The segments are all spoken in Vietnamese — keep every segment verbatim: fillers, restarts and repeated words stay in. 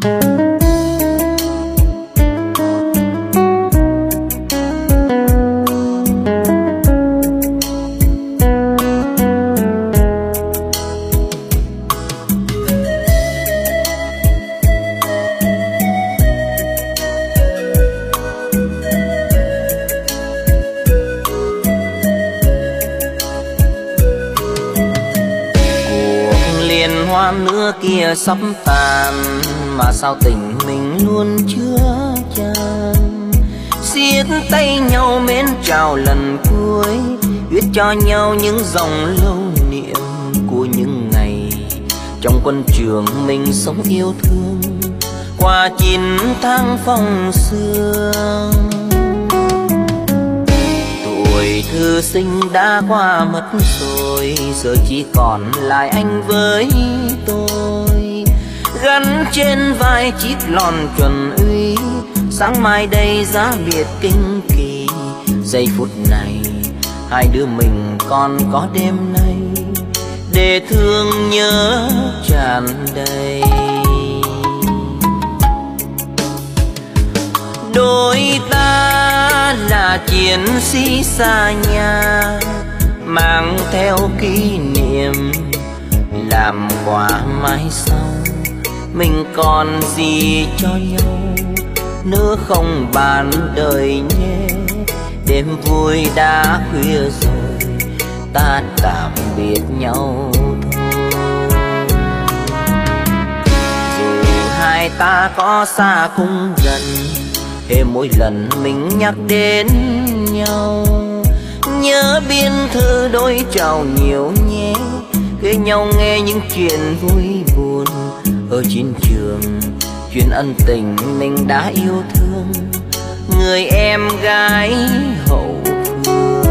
Kia sắp tàn mà sao tình mình luôn chưa chan, siết tay nhau mến chào lần cuối, viết cho nhau những dòng lâu niệm của những ngày trong quân trường mình sống yêu thương qua chín tháng phong sương. Tuổi thư sinh đã qua mất rồi, giờ chỉ còn lại anh với tôi, gắn trên vai chiếc lon chuẩn uy. Sáng mai đây giá biệt kinh kỳ, giây phút này hai đứa mình còn có đêm nay để thương nhớ tràn đầy. Đôi ta là chiến sĩ xa nhà, mang theo kỷ niệm làm quà mai sau. Mình còn gì cho nhau nữa không bàn đời nhé. Đêm vui đã khuya rồi, ta tạm biệt nhau thôi. Dù hai ta có xa cũng gần, hễ mỗi lần mình nhắc đến nhau, nhớ biên thư đôi trao nhiều nhé. Kể nhau nghe những chuyện vui buồn ở chiến trường, chuyện ân tình mình đã yêu thương người em gái hậu phương.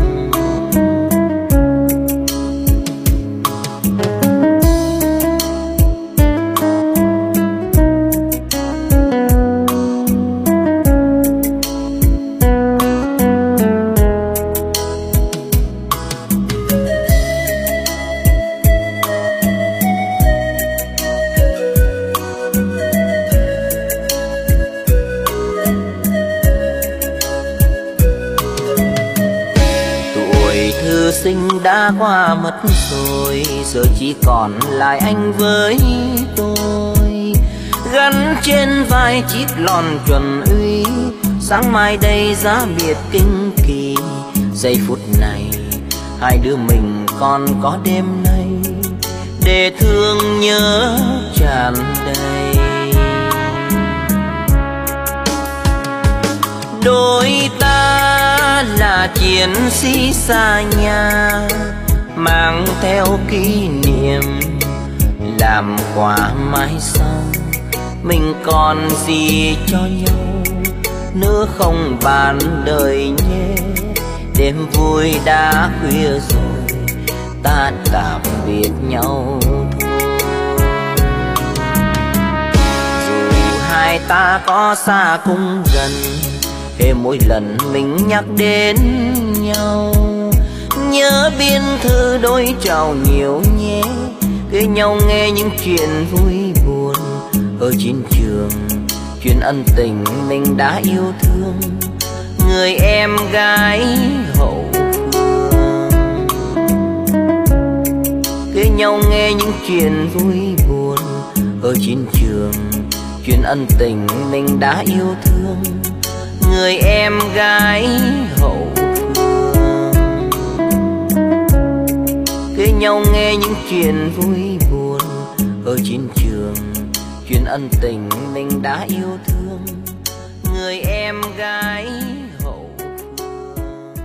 Sinh đã qua mất rồi, giờ chỉ còn lại anh với tôi, gắn trên vai chiếc lon chuẩn uy. Sáng mai đây giá biệt kinh kỳ, giây phút này hai đứa mình còn có đêm nay để thương nhớ tràn đầy. Đôi ta là chiến sĩ xa nhà, mang theo kỷ niệm làm quà mai sau. Mình còn gì cho nhau nữa không bàn đời nhé. Đêm vui đã khuya rồi, ta tạm biệt nhau thôi. Dù hai ta có xa cũng gần, hễ mỗi lần mình nhắc đến nhau, nhớ biên thư đôi trao nhiều nhé. Kể nhau nghe những chuyện vui buồn ở chiến trường, chuyện ân tình mình đã yêu thương người em gái hậu phương. Kể nhau nghe những chuyện vui buồn ở chiến trường, chuyện ân tình mình đã yêu thương người em gái hậu phương. Kể nhau nghe những chuyện vui buồn ở chiến trường, chuyện ân tình mình đã yêu thương người em gái hậu phương.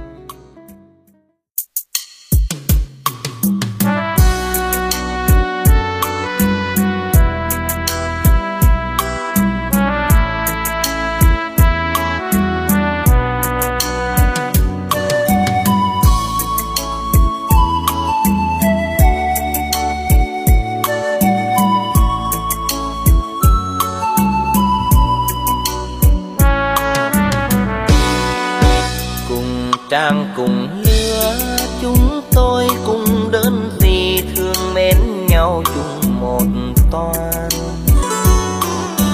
Trang cùng lứa chúng tôi cùng đơn vị thương mến nhau chung một toan.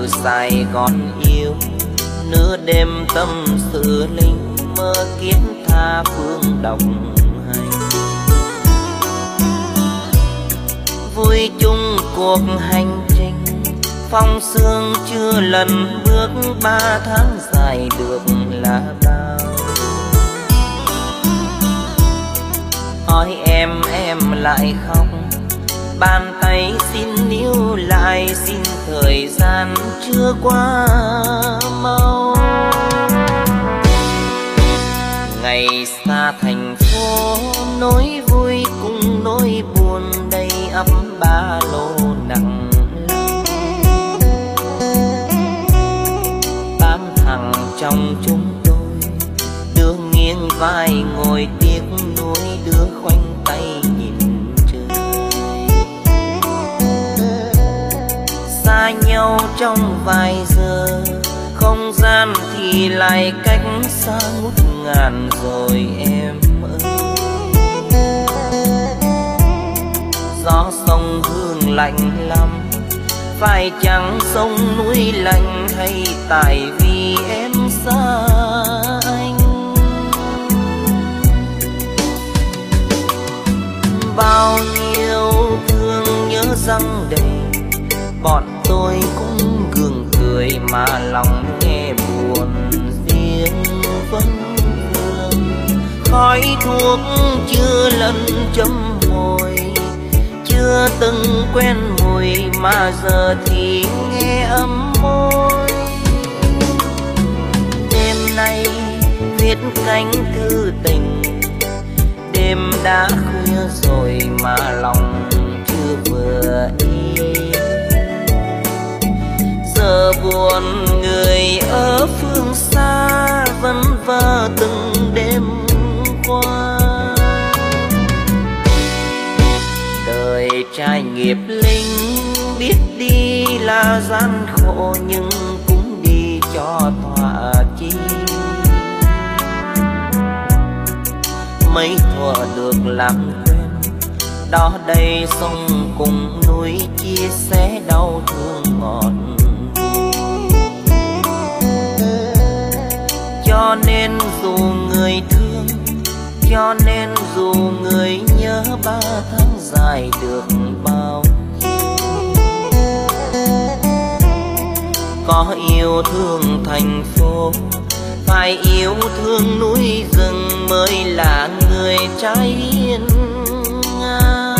từ Sài Gòn yêu, nửa đêm tâm sự linh mơ kiếp tha phương đồng hành. Vui chung cuộc hành trình, phong sương chưa lần bước, ba tháng dài được là bao. Hỏi em em lại khóc, bàn tay xin níu lại, xin thời gian chưa qua mau. Ngày xa thành phố, nỗi vui cùng nỗi buồn đầy ắp ba lô nặng lòng. Tám thằng trong chúng tôi đưa nghiêng vai ngồi tiếc nuối, đưa khoanh tay nhìn trời. Xa nhau trong vài giờ, không gian thì lại cách xa ngút ngàn rồi em ơi. Gió sông Hương lạnh lắm, phải chăng sông núi lạnh, hay tại vì em xa anh. Bao nhiêu thương nhớ răng đầy, bọn tôi cũng gượng cười mà lòng nghe buồn riêng vẫn vương. Khói thuốc chưa lần châm môi, chưa từng quen mùi mà giờ thì nghe ấm môi. Đêm nay viết cánh thư tình, đêm đã khuya rồi mà lòng chưa vừa yên. Giờ buồn người ở phương xa, vẫn vơ từng đêm qua. Đời trai nghiệp linh, biết đi là gian khổ, nhưng cũng đi cho thỏa chí. Mấy thuở được làm quen, đó đây sông cùng núi, chia sẻ đau thương ngọt. Cho nên dù người thương, cho nên dù người nhớ, ba tháng dài được bao nhiêu. Có yêu thương thành phố, phải yêu thương núi rừng mới là người trai hiên ngang.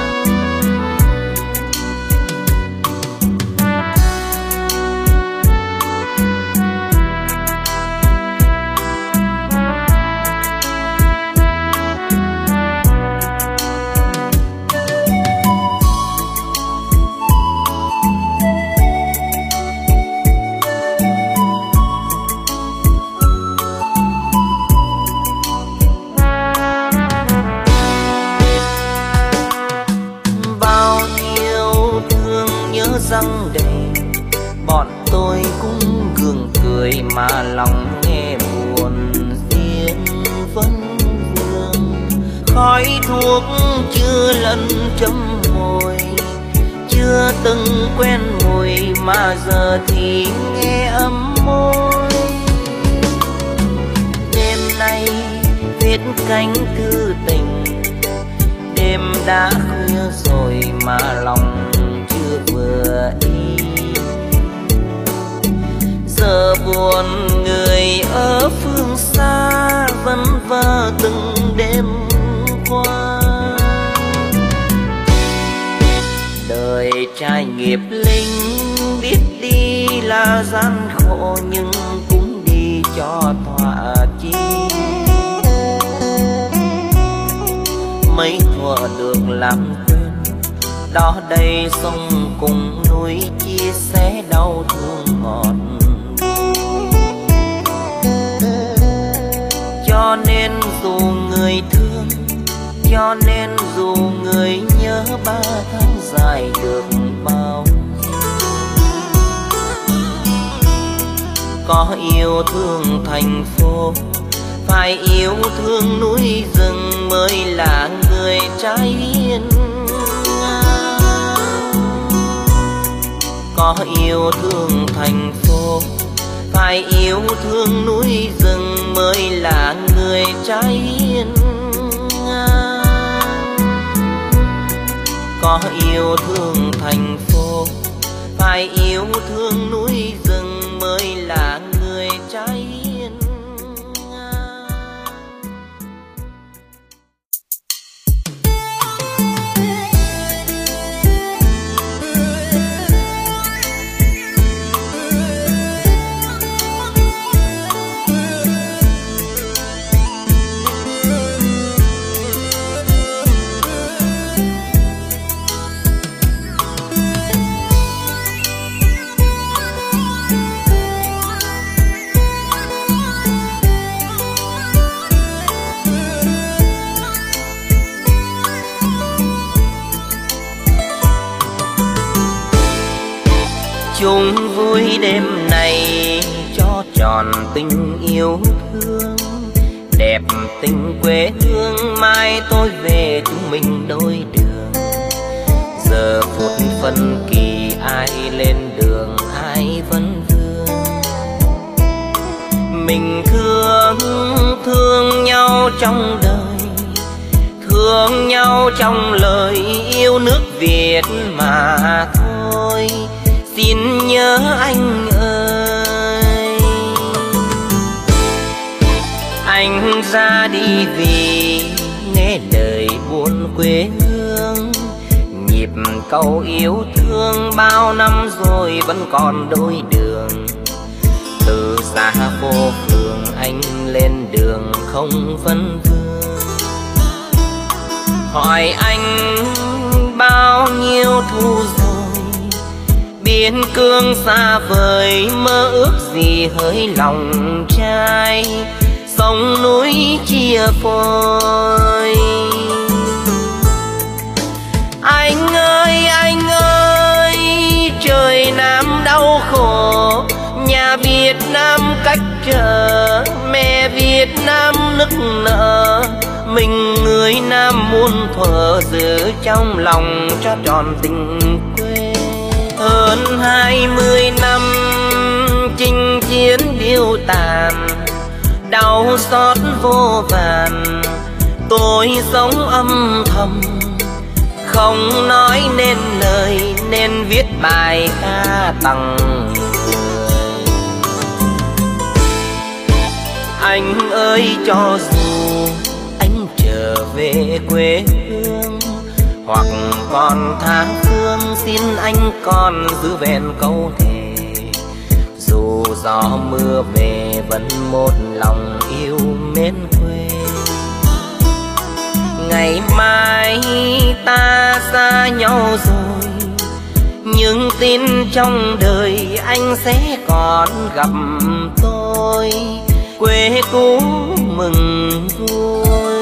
Răng đầy, bọn tôi cũng gượng cười mà lòng nghe buồn riêng vẫn vương. Khói thuốc chưa lần châm môi, chưa từng quen mùi mà giờ thì nghe ấm môi. Đêm nay viết cánh thư tình, đêm đã khuya rồi mà lòng vừa yên. Giờ buồn người ở phương xa, vẫn vơ từng đêm qua. Đời trai nghiệp linh, biết đi là gian khổ, nhưng cũng đi cho thỏa chí. Mấy thuở được làm quen, đó đây sông cùng núi, chia sẻ đau thương ngọt. Cho nên dù người thương, cho nên dù người nhớ, ba tháng dài được bao nhiêu. Có yêu thương thành phố, phải yêu thương núi rừng mới là người trai hiên ngang. Có Có yêu thương thành phố, phải yêu thương núi rừng mới là người trai hiền ngang. Có yêu thương thành phố, phải yêu thương núi rừng mới là người trai hiền ngang. Chung vui đêm này cho tròn tình yêu thương, đẹp tình quê hương mai tôi về chúng mình đôi đường. Giờ phút phân kỳ ai lên đường ai vẫn vương, mình thương thương nhau trong đời, thương nhau trong lời yêu nước Việt mà thôi. Xin nhớ anh ơi, anh ra đi vì nghe lời buồn quê hương. Nhịp câu yêu thương bao năm rồi vẫn còn đôi đường. Từ xa vô phường anh lên đường không phân vương. Hỏi anh bao nhiêu thu rồi, biên cương xa vời mơ ước gì hỡi lòng trai. Sông núi chia phôi, anh ơi anh ơi trời Nam đau khổ. Nhà Việt Nam cách trở, mẹ Việt Nam nức nở. Mình người Nam muôn thuở giữ trong lòng cho tròn tình quê. Hơn hai mươi năm chinh chiến điêu tàn, đau xót vô vàn. Tôi sống âm thầm không nói nên lời, nên viết bài ca tặng người. Anh ơi cho dù anh trở về quê hương, hoặc còn tha phương xin anh còn giữ vẹn câu thề. Dù gió mưa về vẫn một lòng yêu mến quê. Ngày mai ta xa nhau rồi, nhưng tin trong đời anh sẽ còn gặp tôi. Quê cũ mừng vui,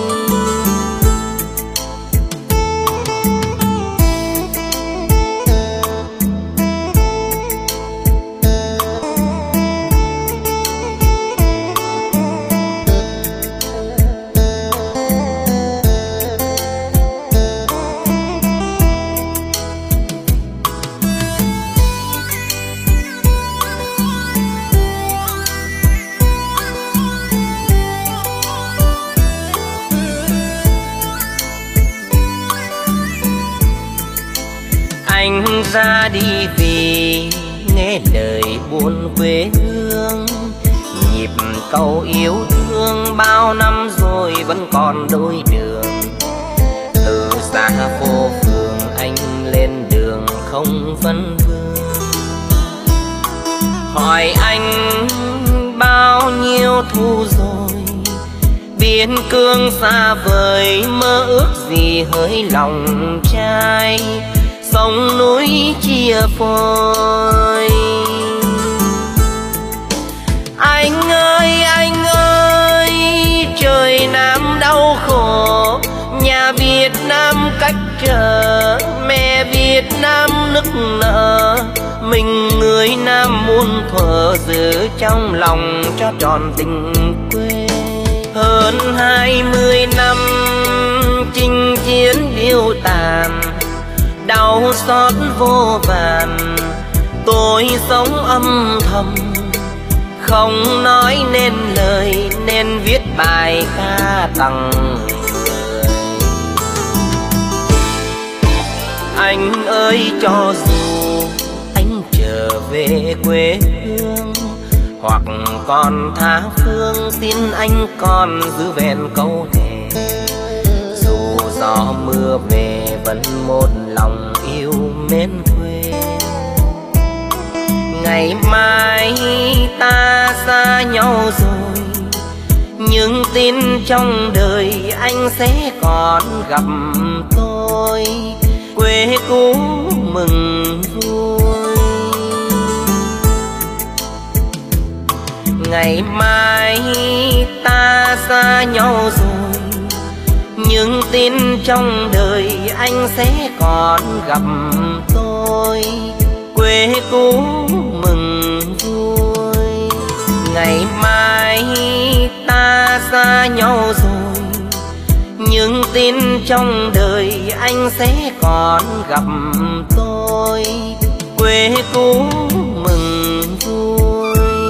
anh ra đi vì nghe lời buồn quê hương. Nhịp câu yêu thương bao năm rồi vẫn còn đôi đường. Từ xa phố phường anh lên đường không phân vương. Hỏi anh bao nhiêu thu rồi, biên cương xa vời mơ ước gì hỡi lòng trai. Sông núi chia phôi, anh ơi anh ơi trời Nam đau khổ. Nhà Việt Nam cách trở, mẹ Việt Nam nức nở. Mình người Nam muôn thuở giữ trong lòng cho tròn tình quê. Hơn hai mươi năm chinh chiến điêu tàn, đau xót vô vàn. Tôi sống âm thầm, không nói nên lời, nên viết bài ca tặng người. Anh ơi, cho dù anh trở về quê hương hoặc còn tha phương, xin anh còn giữ vẹn câu thề. Dù gió mưa về vẫn một lòng yêu mến quê. Ngày mai ta xa nhau rồi, nhưng tin trong đời anh sẽ còn gặp tôi. Quê cũ mừng vui. Ngày mai ta xa nhau rồi, nhưng tin trong đời anh sẽ còn gặp tôi. Quê cũ mừng vui. Ngày mai ta xa nhau rồi, nhưng tin trong đời anh sẽ còn gặp tôi. Quê cũ mừng vui.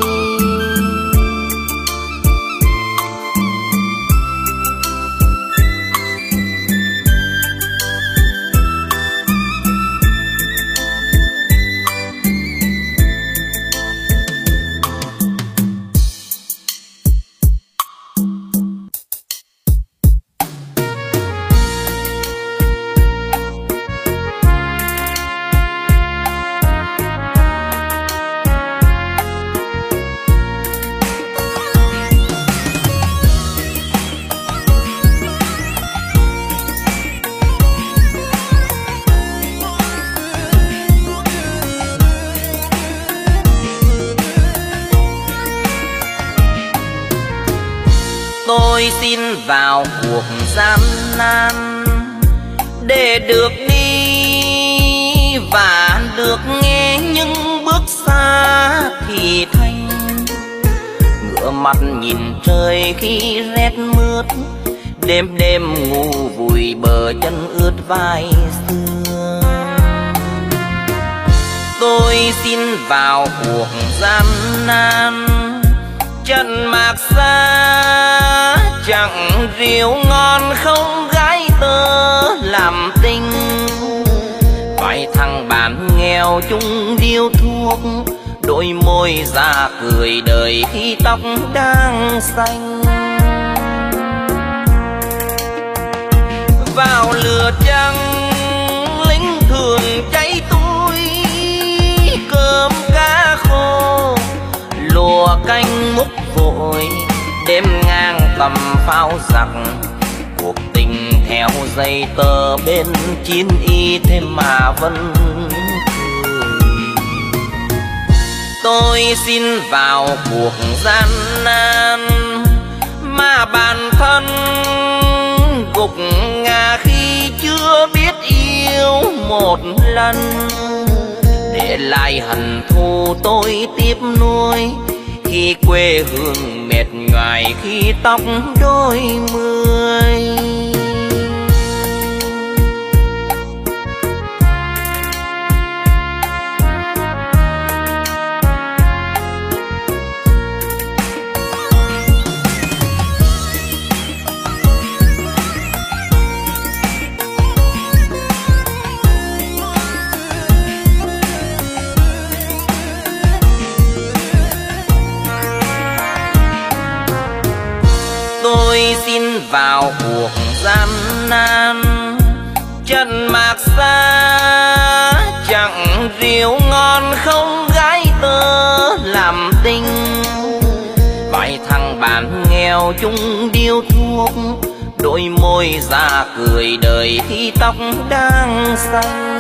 Tôi xin vào cuộc gian nan để được đi và được nghe những bước xa thì thanh. Ngửa mặt nhìn trời khi rét mướt, đêm đêm ngủ vùi bờ chân ướt vai xưa. Tôi xin vào cuộc gian nan, chân mạc xa chẳng rượu ngon, không gái tơ làm tình. Vài thằng bạn nghèo chung điếu thuốc, đôi môi ra cười đời khi tóc đang xanh. Vào lửa trắng lính thường cháy túi, cơm cá khô lùa canh múc vội. Đêm ngang tầm pháo giặc, cuộc tình theo dây tơ bên chín y thêm mà vẫn cười. Tôi xin vào cuộc gian nan mà bản thân gục ngã khi chưa biết yêu một lần. Để lại hận thù tôi tiếp nuôi, khi quê hương mệt nhoài, khi tóc đôi mươi. Tôi xin vào cuộc gian nan, chân mạc xa chẳng rượu ngon, không gái tơ làm tình. Vài thằng bạn nghèo chung điếu thuốc, đôi môi ra cười đời khi tóc đang xanh.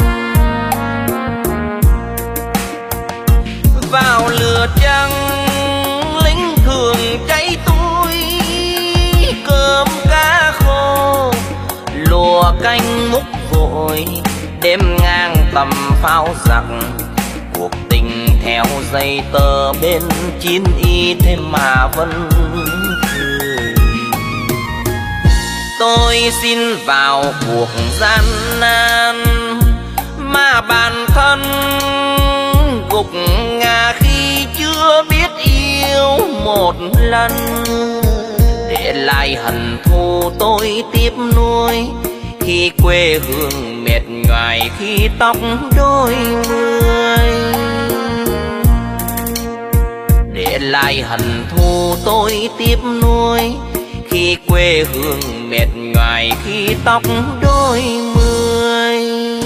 Vào lửa trắng lính thường cháy túi, cơm cá khô lùa canh múc vội. Đêm ngang tầm pháo giặc, cuộc tình theo dây tơ bên chín y thêm mà vẫn cười. Tôi xin vào cuộc gian nan mà bản thân gục một lần, để lại hận thù tôi tiếp nuôi. Khi quê hương mệt nhoài, khi tóc đôi mươi, để lại hận thù tôi tiếp nuôi. Khi quê hương mệt nhoài, khi tóc đôi mươi.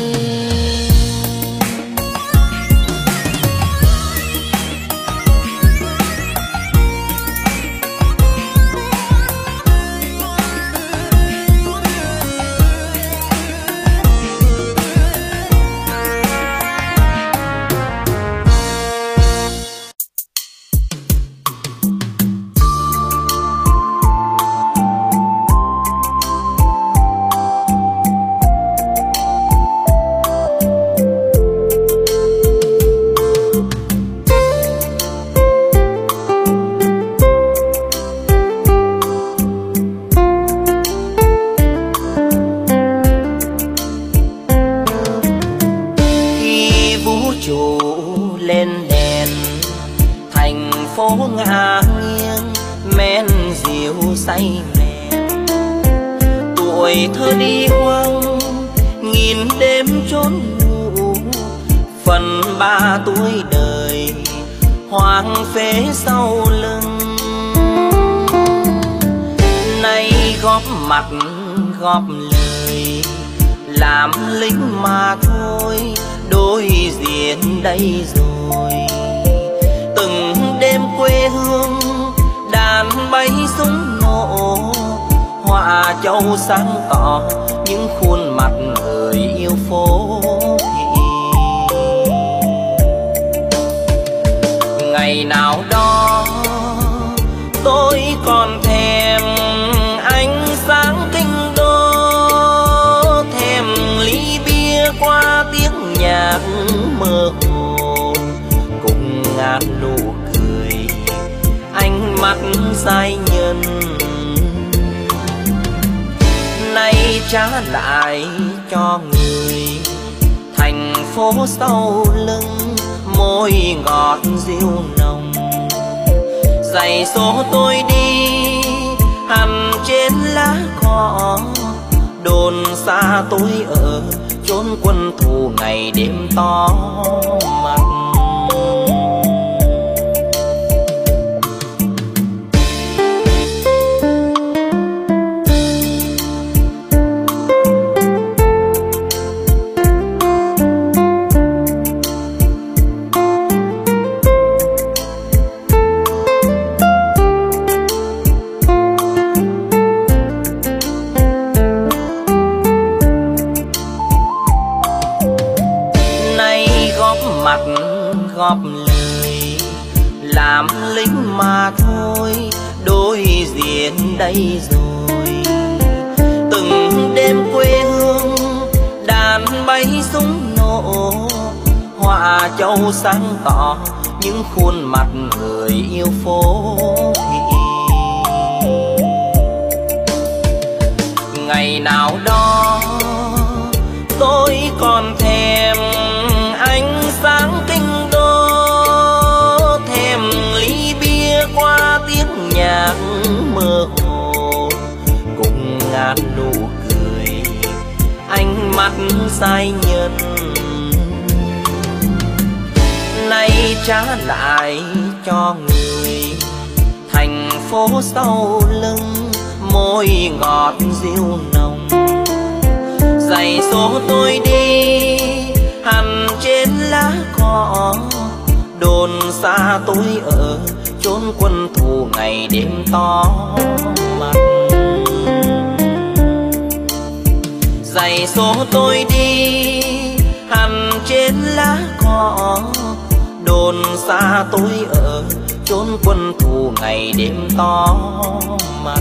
Ngả nghiêng men rượu say mèn, tuổi thơ đi hoang nghìn đêm trốn ngủ. Phần ba tuổi đời hoang phế sau lưng, nay góp mặt góp lời làm lính mà thôi, đối diện đây rồi. Từng đêm quê hương đàn bay súng nổ, họa châu sáng tỏ những khuôn mặt người yêu phố thị. Ngày nào đó tôi còn thèm ánh sáng kinh đô, thèm ly bia qua tiếng nhạc mơ hồ, cùng ngàn nụ cười ánh mắt giai nhân. Nay trả lại cho người thành phố sau lưng, môi ngọt dịu nồng. Giày số tôi đi hằn trên lá cỏ, đồn xa tôi ở chốn quân thù ngày đêm to mặt. Góp lời làm lính mà thôi, đối diện đây rồi. Từng đêm quê hương đàn bay súng nổ, họa châu sáng tỏ những khuôn mặt người yêu phố thị. Ngày nào đó tôi còn thèm ánh sáng kinh đô, thèm ly bia qua tiếng nhạc mơ hồ, cùng ngàn nụ cười ánh mắt giai nhân. Nay trả lại cho người thành phố sau lưng, môi ngọt dịu nồng. Giày số tôi đi hằn trên lá cỏ, đồn xa tôi ở chốn quân thù ngày đêm to mặt. Giày số tôi đi hằn trên lá cỏ, đồn xa tôi ở chốn quân thù ngày đêm to mặt.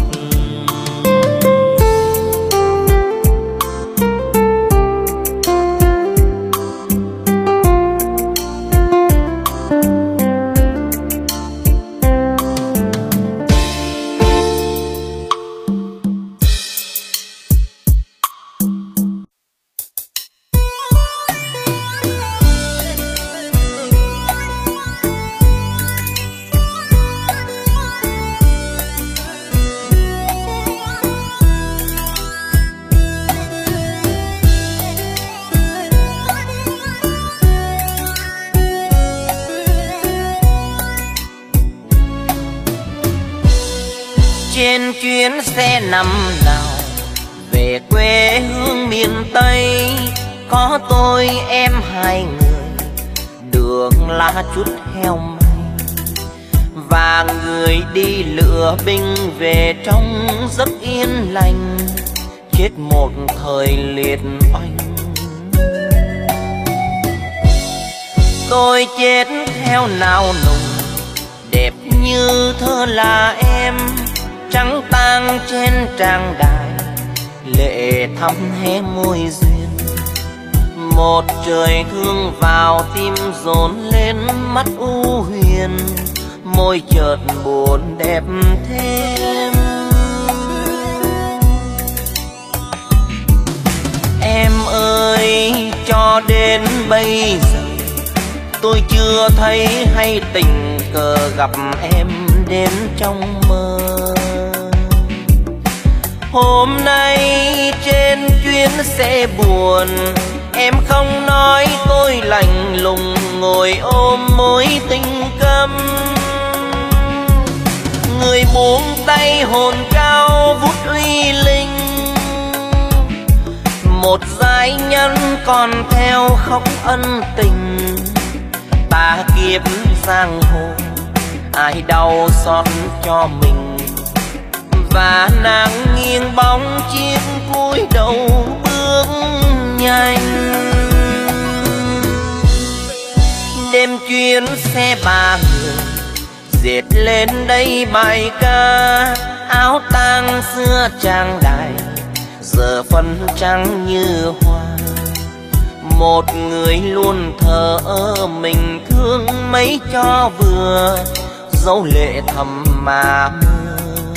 Trên chuyến xe năm nào về quê hương miền Tây, có tôi em hai người, đường lá chút heo may, và người đi lựa binh về trong giấc yên lành, chết một thời liệt oanh. Tôi chết theo nào nùng, đẹp như thơ là em, trắng tang trên trang đài, lệ thắm hé môi duyên. Một trời thương vào tim dồn lên mắt u huyền, môi chợt buồn đẹp thêm. Em ơi, cho đến bây giờ tôi chưa thấy hay tình cờ gặp em đến trong mơ. Hôm nay trên chuyến xe buồn, em không nói tôi lạnh lùng ngồi ôm mối tình câm. Người buông tay hồn cao vút uy linh, một giai nhân còn theo khóc ân tình. Ta kiếp giang hồ ai đau xót cho mình, và nàng nghiêng bóng chiếc cúi đầu bước nhanh. Đêm chuyến xe ba người dệt lên đây bài ca, áo tang xưa trang đài giờ phân trắng như hoa. Một người luôn thờ ơ mình thương mấy cho vừa, dấu lệ thầm mà mưa.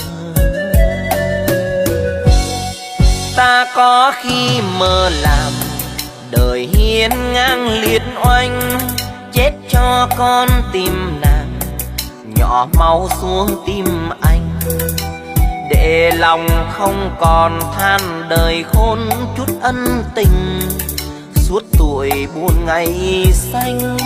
Ta có khi mơ làm đời hiên ngang liệt oanh, chết cho con tim nàng nhỏ máu xuống tim anh, để lòng không còn than đời khôn chút ân tình, suốt tuổi buồn ngày xanh.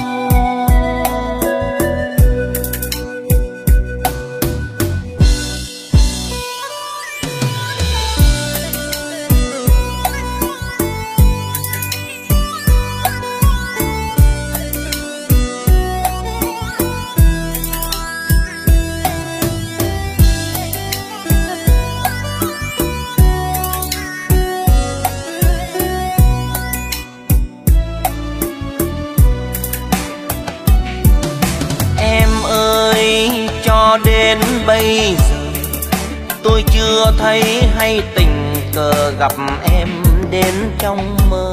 Cho đến bây giờ tôi chưa thấy hay tình cờ gặp em đến trong mơ.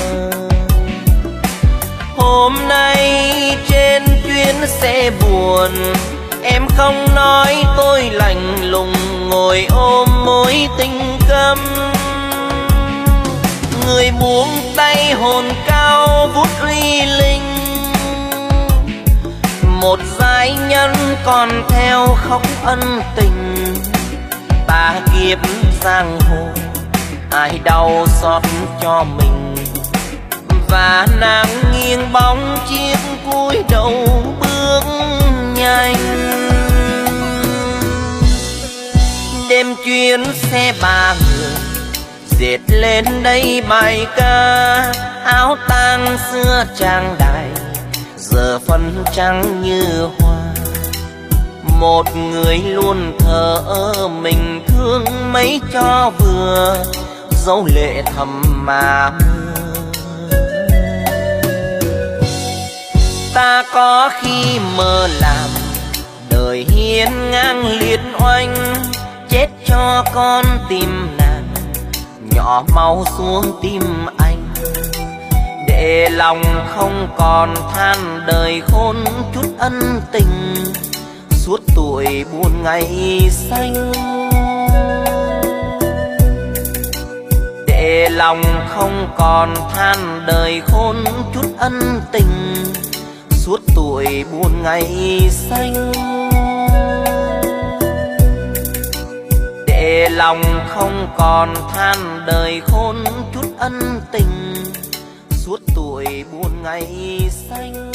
Hôm nay trên chuyến xe buồn, em không nói tôi lạnh lùng ngồi ôm mối tình câm. Người buông tay hồn cao vút uy linh, một giai nhân còn theo khóc ân tình. Ta kiếp giang hồ ai đau xót cho mình, và nàng nghiêng bóng chiếc cúi đầu bước nhanh. Đêm chuyến xe ba người dệt lên đây bài ca, áo tang xưa trang đài giờ phân trắng như hoa. Một người luôn thờ ơ mình thương mấy cho vừa, dấu lệ thầm mà mưa. Ta có khi mơ làm đời hiên ngang liệt oanh, chết cho con tim nàng nhỏ máu xuống tim anh, để lòng không còn than đời khôn chút ân tình, suốt tuổi buồn ngày xanh. Để lòng không còn than đời khôn chút ân tình, suốt tuổi buồn ngày xanh. Để lòng không còn than đời khôn chút ân tình, suốt tuổi buồn ngày xanh.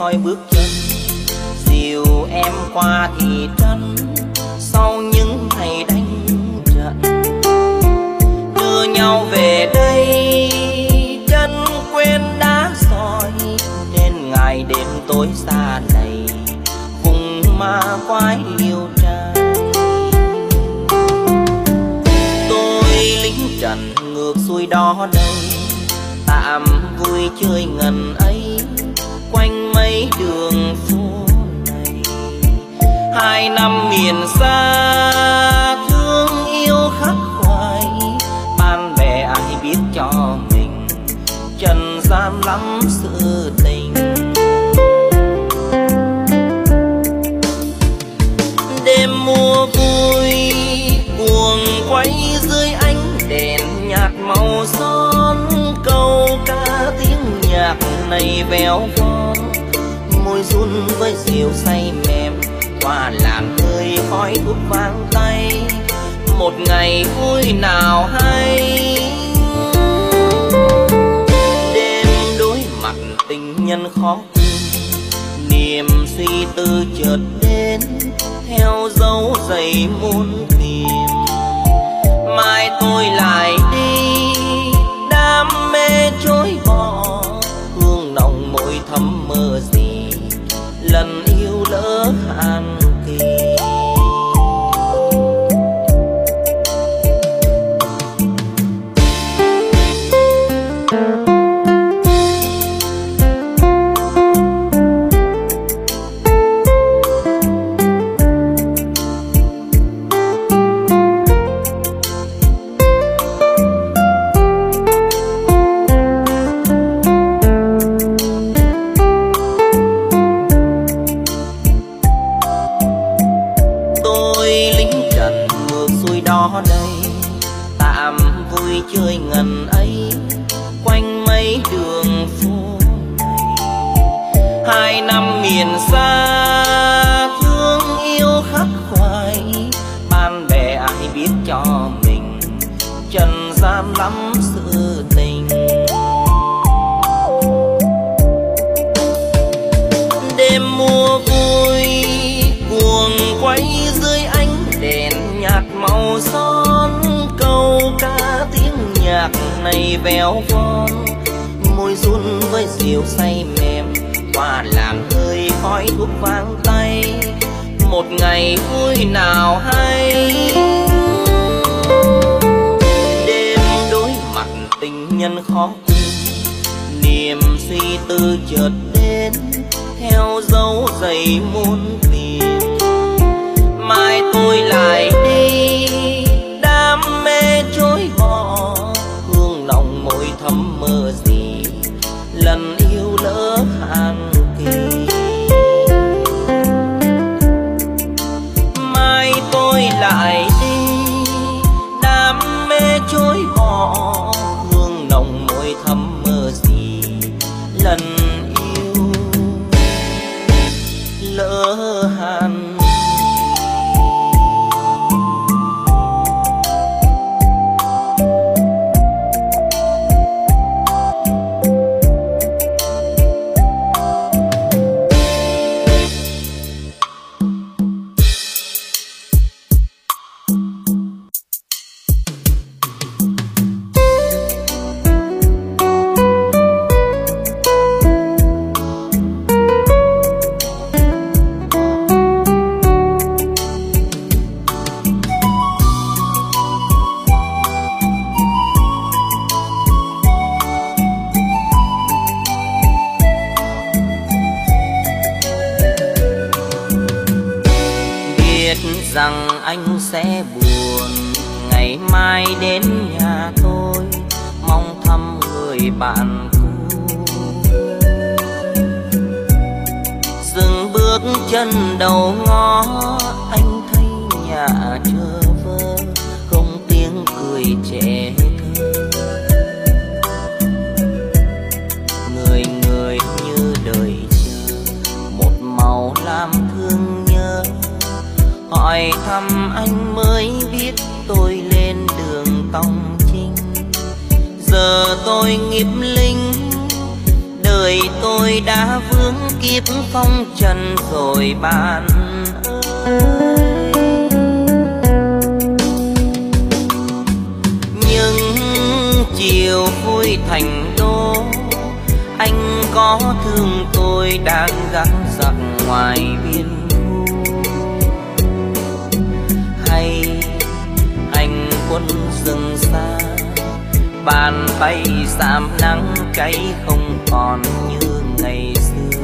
soi bước chân, dìu em qua thị trấn sau những ngày đánh trận, đưa nhau về đây chân quên đá sỏi trên ngày đêm tối xa này vùng ma quái liêu trai. Tôi lính trần ngược xuôi đó đây, tạm vui chơi ngần ấy quanh mấy đường phố này. Hai năm miền xa thương yêu khắc khoải, bạn bè ai biết cho mình trần gian lắm sự tình. Đêm mùa vui cuồng quay dưới ánh đèn nhạt màu son, câu ca tiếng nhạc này véo von, môi run với rượu say mềm qua làn hơi khói thuốc vang tay. Một ngày vui nào hay, đêm đối mặt tình nhân khó quên, niềm suy tư chợt đến theo dấu giày muôn tìm. Mai tôi lại đi đam mê trôi bỏ, hương nồng môi thắm mơ gì lần yêu lỡ hạn kỳ. Chơi ngần ấy quanh mấy đường phố này. Hai năm miền xa thương yêu khắc khoải, bạn bè ai biết cho mình trần gian lắm sự tình. Đêm mùa vui cuồng quay dưới ánh đèn nhạt màu son, câu ca tiếng nhạc này véo von, môi run với rượu say mềm qua làn hơi khói thuốc vang tay. Một ngày vui nào hay, đêm đối mặt tình nhân khó quên, niềm suy tư chợt đến theo dấu giày muôn tìm. Mai tôi lại đi đam mê trôi bỏ, hương nồng môi thắm mơ gì lần yêu lỡ hạn kỳ. Mai tôi lại đi đam mê trôi bỏ, hương nồng môi thắm mơ gì lần yêu lỡ hạn. Rằng anh sẽ buồn ngày mai đến nhà tôi mong thăm người bạn cũ. Dừng bước chân đầu ngõ, anh thấy nhà chờ vơ không tiếng cười trẻ thơ. Người người như đời chờ một màu lam thương nhớ, hỏi thăm anh mới biết tôi lên đường tòng chinh. Giờ tôi nghiệp linh Đời tôi đã vướng kiếp phong trần rồi bạn ơi. Nhưng chiều vui thành đô, anh có thương tôi đang gắng giặc ngoài biên thu, hay anh quân rừng xa, bàn tay giảm nắng cháy không còn như ngày xưa.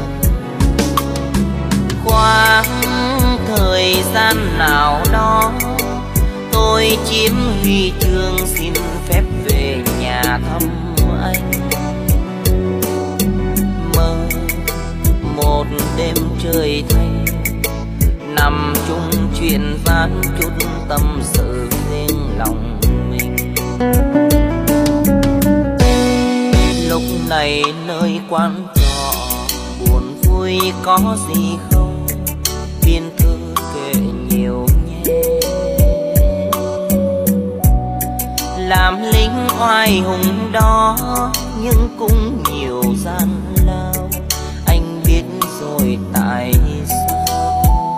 Khoảng thời gian nào đó tôi chiếm huy chương xin phép về nhà thăm anh. Mơ một đêm trời thanh, nằm chung chuyện ván chút tâm sự riêng lòng mình. Lúc này nơi quán trọ buồn vui có gì không, biên thư kể nhiều nhé. Làm lính oai hùng đó nhưng cũng nhiều gian lao, anh biết rồi tại sao.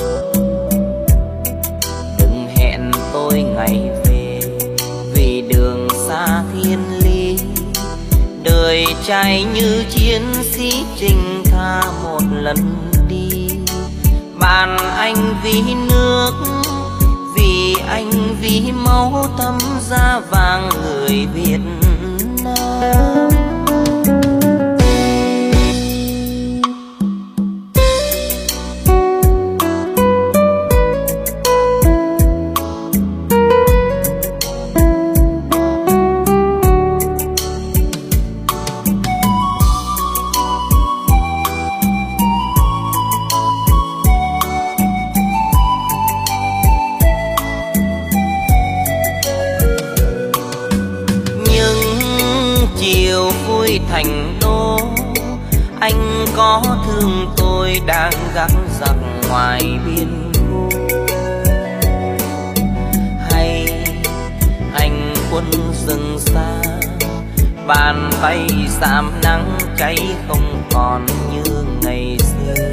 Đừng hẹn tôi ngày về vì đường xa thiên lý, đời trai như chiến sĩ trình tha một lần đi. Bạn anh vì nước, vì anh vì máu thấm da vàng người Việt Nam. Thành đô, anh có thương tôi đang gắng giặc ngoài biên thu, hay anh quân rừng xa, bàn tay giảm nắng cháy không còn như ngày xưa.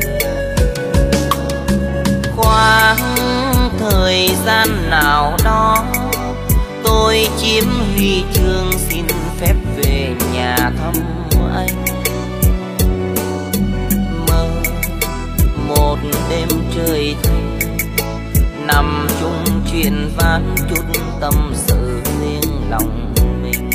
Khoảng thời gian nào đó tôi chiếm huy chương xin phép về nhà thăm anh. Mơ một đêm trời thanh, nằm chung chuyện ván chút tâm sự riêng lòng mình.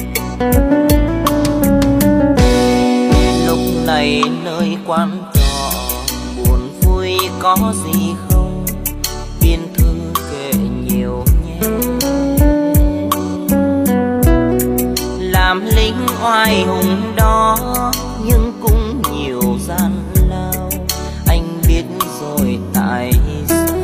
Lúc này nơi quán trọ buồn vui có gì không, biên thư kể nhiều nhé. Làm lính oai hùng đó nhưng cũng nhiều gian lao, anh biết rồi tại sao.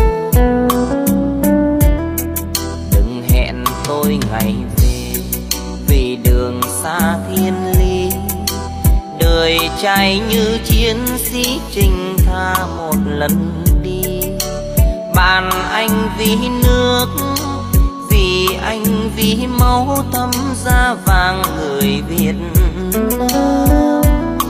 Đừng hẹn tôi ngày về vì đường xa thiên lý, đời trai như chiến sĩ trình tha một lần đi. Bạn anh vì nước, vì anh vì máu thấm da vàng người Việt Nam.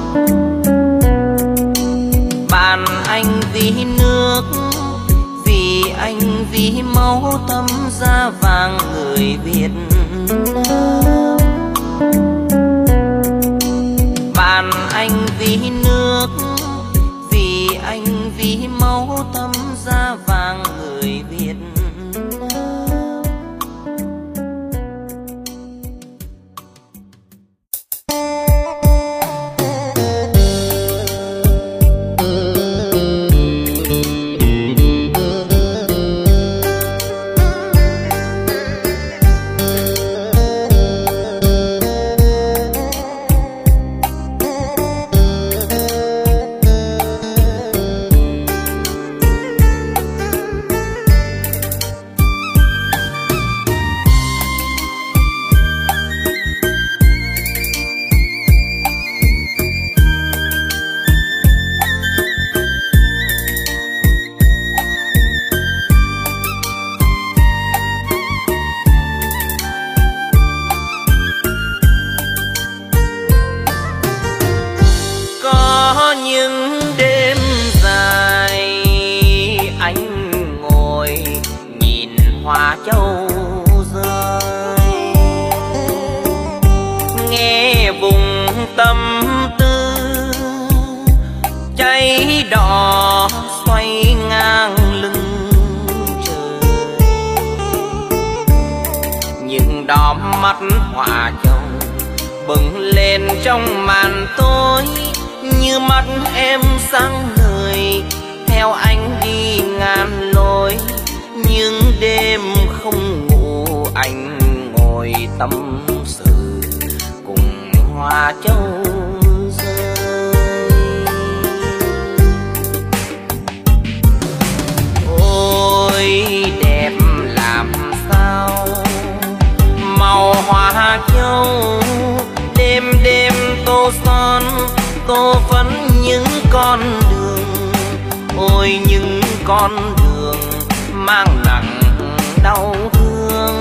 Bạn anh vì nước, vì anh vì máu thấm da vàng người Việt Nam. Bạn anh vì nước, vì anh vì máu thấm da vàng người Việt Nam. vùng tâm tư cháy đỏ xoay ngang lưng trời. Những đóm mắt họa châu bừng lên trong màn tối, như mắt em sáng ngời theo anh đi ngàn lối. Nhưng đêm không ngủ anh ngồi tâm sự cùng hoa châu rơi. Ôi đẹp làm sao màu hoa châu, đêm đêm tô son tô phấn những con đường. Ôi những con đường mang nặng đau thương,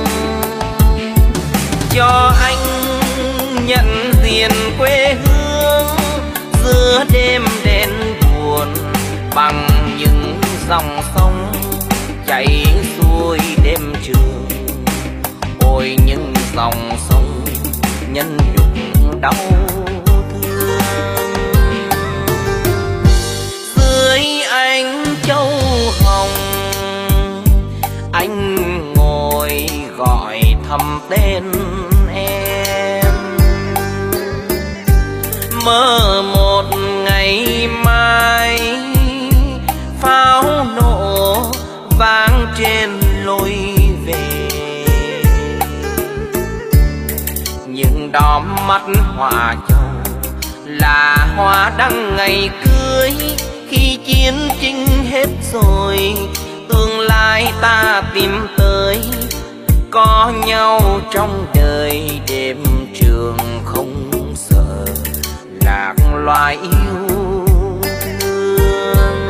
cho anh nhận diện quê hương giữa đêm đen buồn bằng những dòng sông chảy xuôi đêm trường. Ôi những dòng sông nhân nhục đau thương. Dưới ánh châu hồng anh ngồi gọi thầm tên em. Mơ một ngày mai pháo nổ vang trên lối về. Những đóm mắt hoa châu là hoa đăng ngày cưới. Khi chiến tranh hết rồi tương lai ta tìm tới, có nhau trong đời đêm trường không sợ lạc loài yêu thương.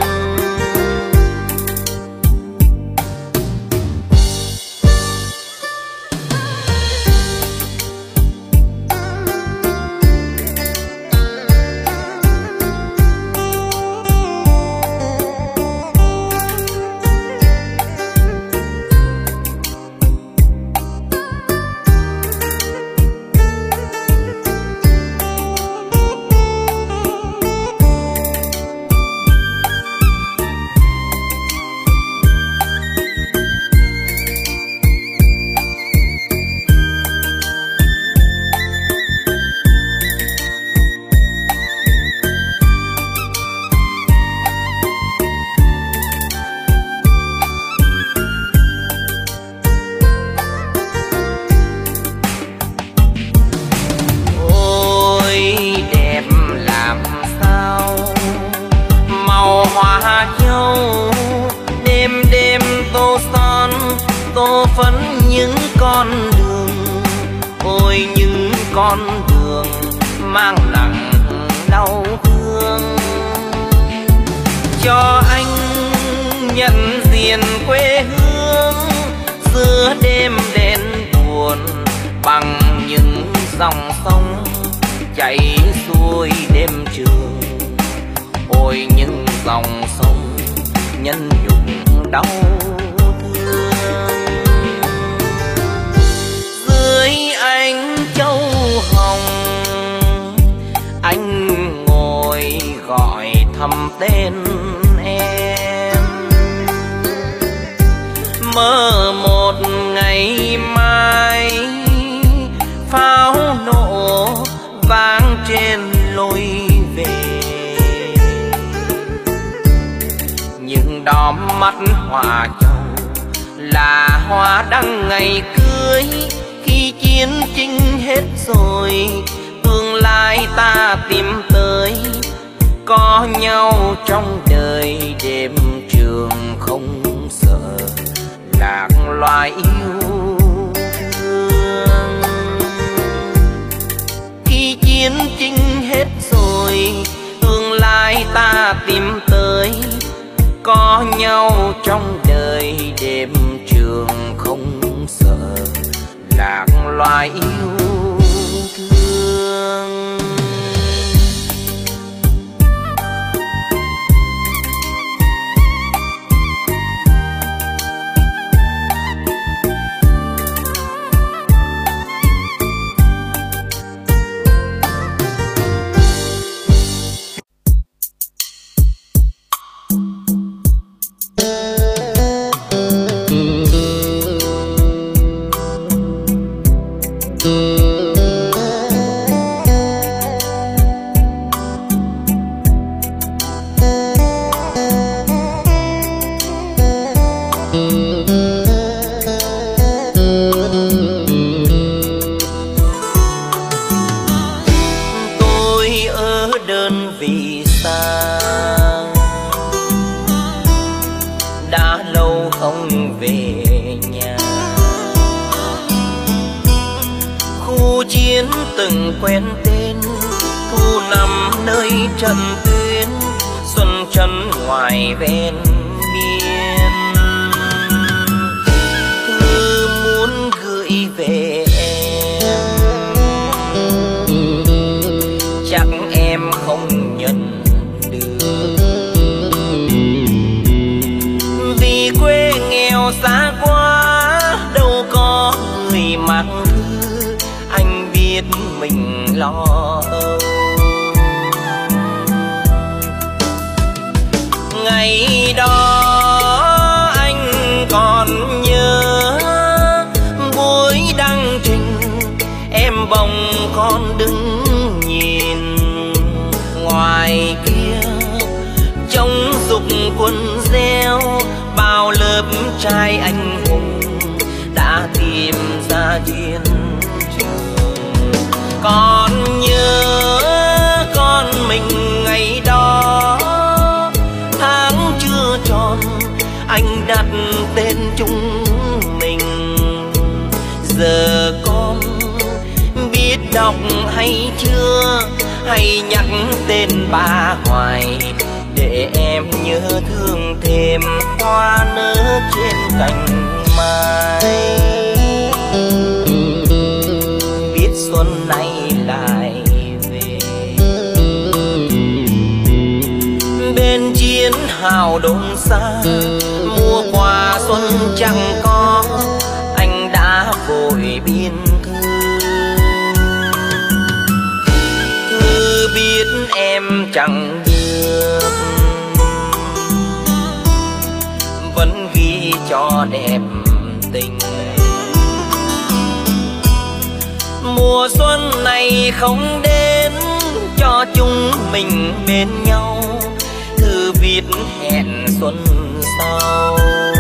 Tô phấn những con đường. Ôi những con đường mang nặng đau thương, cho anh nhận diện quê hương giữa đêm đen buồn bằng những dòng sông chảy xuôi đêm trường. Ôi những dòng sông nhân nhục đau thương. Dưới ánh châu hồng anh ngồi gọi thầm tên em. Mơ một ngày mai pháo nổ vang trên lối về. Những đóm mắt hoa châu là hoa đăng ngày cưới. Khi chiến tranh hết rồi tương lai ta tìm tới, có nhau trong đời đêm trường không sợ lạc loài yêu thương. Khi chiến tranh hết rồi tương lai ta tìm tới, có nhau trong đời đêm trường không sợ lạc loài yêu thương. vì xa, đã lâu không về nhà. Khu chiến từng quen tên, thu nằm nơi trận tuyến, xuân chân ngoài ven biên. Thư muốn gửi về em, chắc em không nhận được, vì quê nghèo xa quá, đâu có người mang thư, anh biết mình lo âu. Ngày đó anh còn nhớ, buổi đăng trình em bồng con đứng nhìn, ngoài kia trống dục quân gieo, bao lớp trai anh hùng đã tìm ra chiến trường. Còn nhớ con mình ngày đó, tháng chưa tròn anh đặt tên chúng mình. Giờ con biết đọc hay chưa, hay nhắc tên bà hoài, để em nhớ thương thêm hoa nở trên cành mai. Biết xuân nay lại về, bên chiến hào đồn xa, mua quà xuân chẳng có, anh đã vội biên thư. Thư biết em chẳng được, vẫn ghi cho đẹp tình. Mùa xuân này không đến, cho chúng mình bên nhau, thư viết hẹn xuân sau.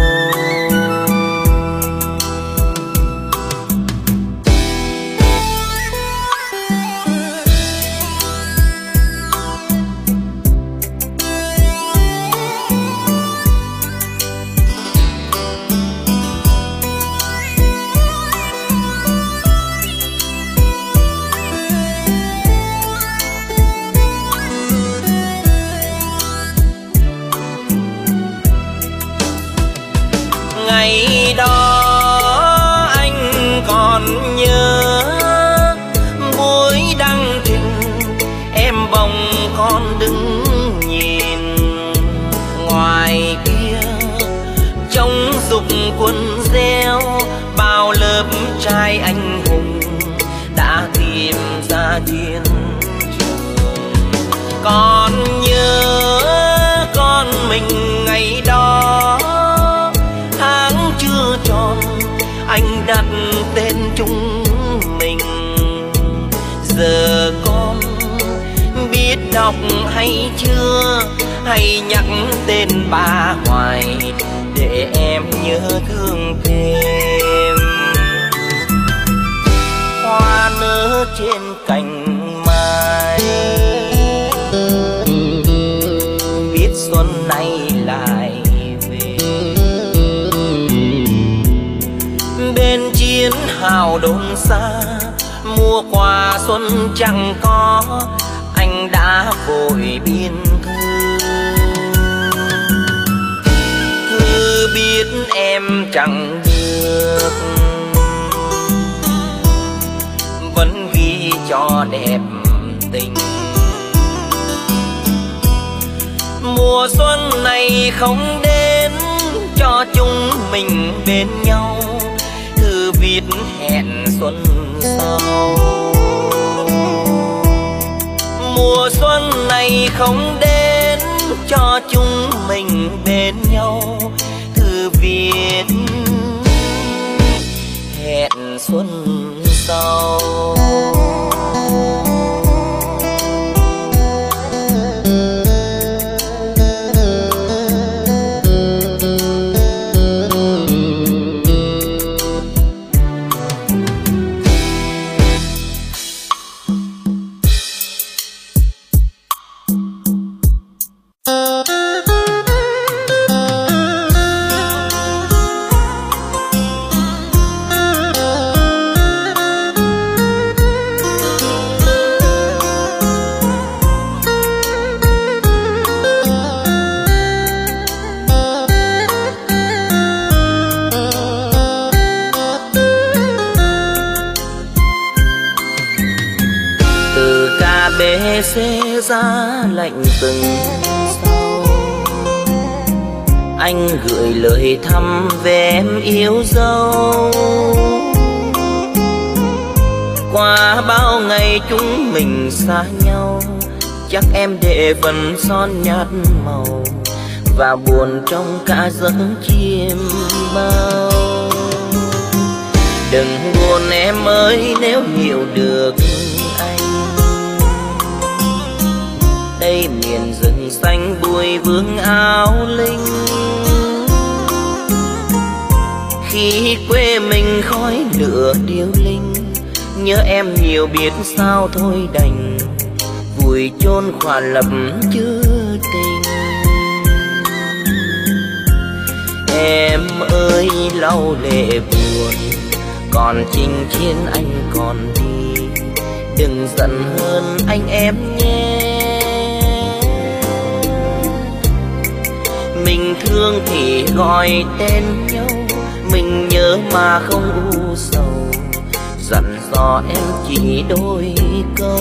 Ngày đó anh còn nhớ, buổi đăng trình em bồng con đứng nhìn, ngoài kia trống dục quân gieo, bao lớp trai anh hùng đã tìm ra chiến trường. Còn nhớ con mình ngày đó, tháng chưa tròn anh đặt tên chúng mình. Giờ con biết đọc hay chưa, hay nhắc tên bà hoài, để em nhớ thương thêm hoa nở trên cành mai. Biết xuân nay lại về, bên chiến hào đồn xa, mua quà xuân chẳng có, anh đã vội biên thư. Thư biết em chẳng được, vẫn ghi cho đẹp tình. Mùa xuân này không đến, cho chúng mình bên nhau, thư viết hẹn xuân sau. Mùa xuân này không đến, cho chúng mình bên nhau, thư viết hẹn xuân sau. bể xế giá lạnh từng sau. Anh gửi lời thăm về em yêu dấu. Qua bao ngày chúng mình xa nhau, chắc em để phần son nhạt màu và buồn trong cả giấc chiêm bao. Đừng buồn em ơi nếu hiểu được anh, đây miền rừng xanh bụi vương áo linh. Khi quê mình khói lửa điêu linh, nhớ em nhiều biết sao thôi đành vùi chôn khoản lập chữ tình. Em ơi lau lệ buồn, còn chinh chiến anh còn đi, đừng giận hơn anh em nhé. Mình thương thì gọi tên nhau, mình nhớ mà không u sầu, dặn dò em chỉ đôi câu.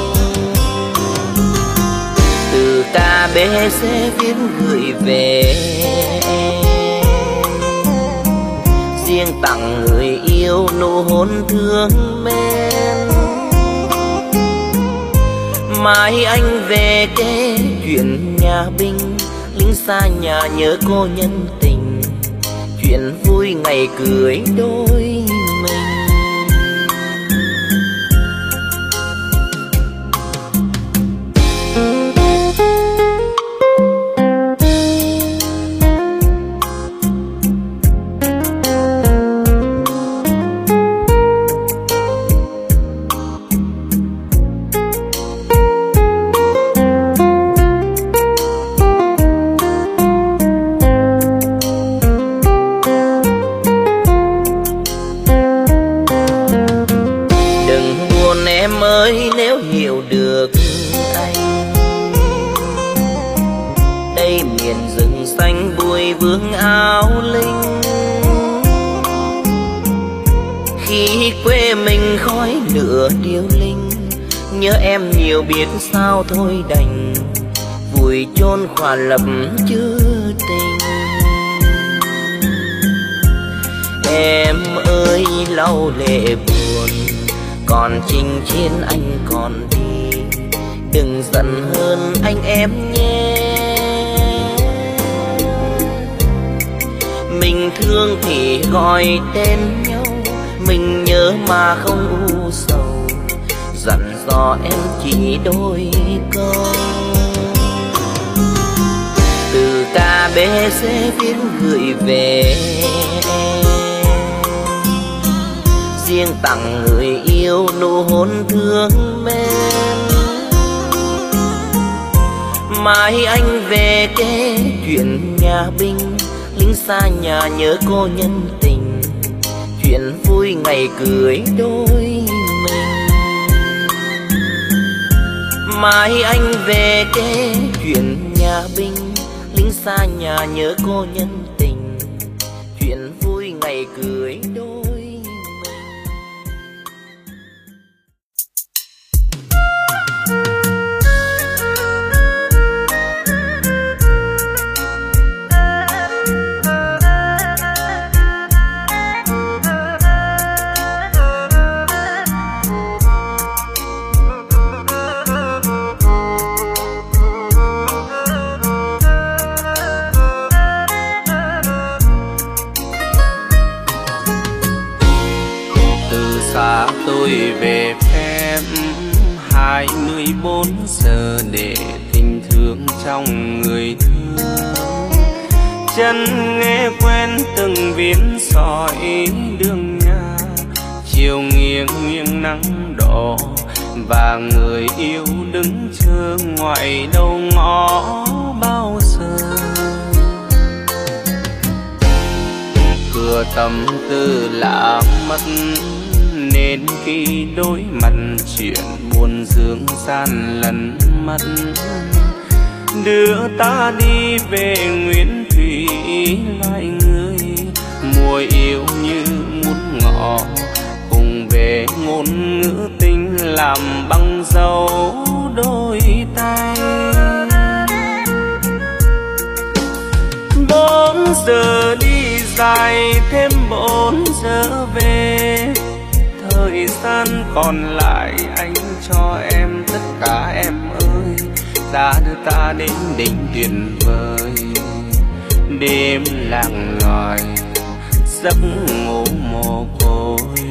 Từ ca bê sẽ viết gửi về em, riêng tặng người yêu nụ hôn thương mến. Mai anh về kể chuyện nhà binh, lính xa nhà nhớ cô nhân tình, chuyện vui ngày cưới đôi mình. Nếu hiểu được anh, đây miền rừng xanh bụi vương áo linh. Khi quê mình khói lửa điêu linh, nhớ em nhiều biết sao thôi đành vùi chôn khoản lập chữ tình. Em ơi lau lệ buồn, còn chinh chiến anh còn đi, đừng giận hơn anh em nhé. Mình thương thì gọi tên nhau, mình nhớ mà không u sầu, dặn dò em chỉ đôi câu. Từ ca bê sẽ viết gửi về em, riêng tặng người yêu nụ hôn thương mến. Mai anh về kể chuyện nhà binh, lính xa nhà nhớ cô nhân tình, chuyện vui ngày cưới đôi mình. Mai anh về kể chuyện nhà binh, lính xa nhà nhớ cô nhân tình, chuyện vui ngày cưới đôi. Tôi về phép hai mươi bốn giờ để tình thương trong người thương. Chân nghe quen từng viên sỏi đường nhà, chiều nghiêng nghiêng nắng đỏ và người yêu đứng chờ ngoài đầu ngõ bao giờ. Cửa tâm tư lạ mất, nên khi đối mặt chuyện buồn dương gian lẫn mất. Đưa ta đi về Nguyễn Thủy lại người, mùa yêu như ngút ngọ, cùng về ngôn ngữ tình làm bằng dấu giờ đi dài thêm bốn giờ về, thời gian còn lại anh cho em tất cả em ơi, đã đưa ta đến đỉnh tuyệt vời. Đêm lặng loài giấc ngủ mồ côi,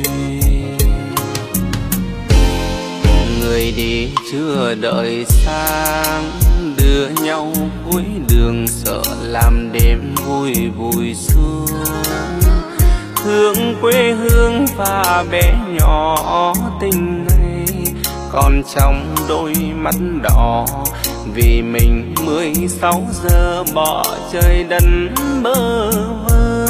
người đi chưa đợi sáng, đưa nhau cuối đường sợ làm đêm vui vùi xuống. Thương quê hương và bé nhỏ tình này còn trong đôi mắt đỏ, vì mình mười sáu giờ bỏ chơi đần bơ vơ.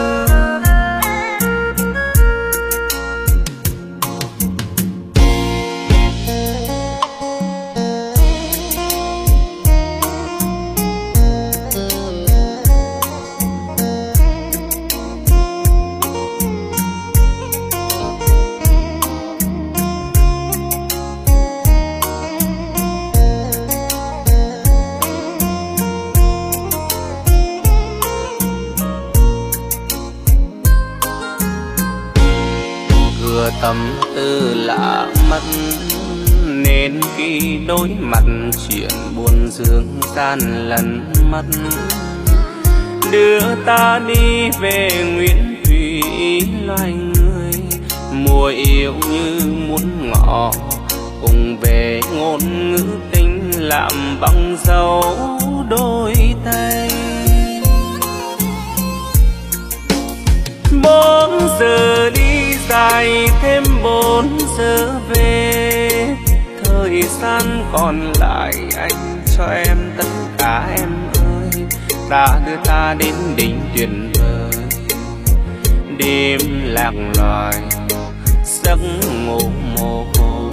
Tâm tư lạ mất nên khi đối mặt chuyện buồn dương gian lần mất, đưa ta đi về Nguyễn Thủy loài người. Mùa yêu như muốn ngỏ cùng về ngôn ngữ tình làm bằng dấu đôi tay. Bốn giờ đi dài thêm bốn giờ về, thời gian còn lại anh cho em tất cả em ơi, đã đưa ta đến đỉnh tuyệt vời. Đêm lạc loài giấc ngủ mồ côi,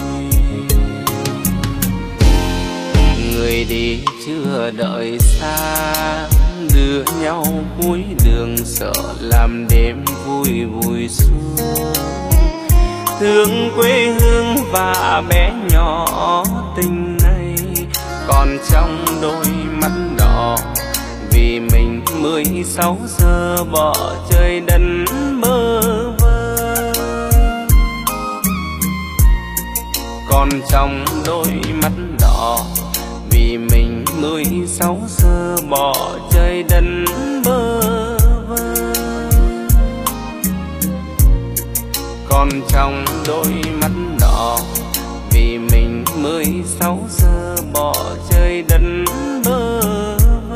người đi chưa đợi xa, đưa nhau cuối đường sợ làm đêm vui vùi xuống. Thương quê hương và bé nhỏ tình này còn trong đôi mắt đỏ, vì mình mười sáu giờ bỏ chơi đần bơ vơ. Còn trong đôi mắt đỏ, vì mình mười sáu giờ bỏ chơi đần bơ vơ. Còn trong đôi mắt đỏ, vì mình mười sáu giờ bỏ chơi đần bơ vơ.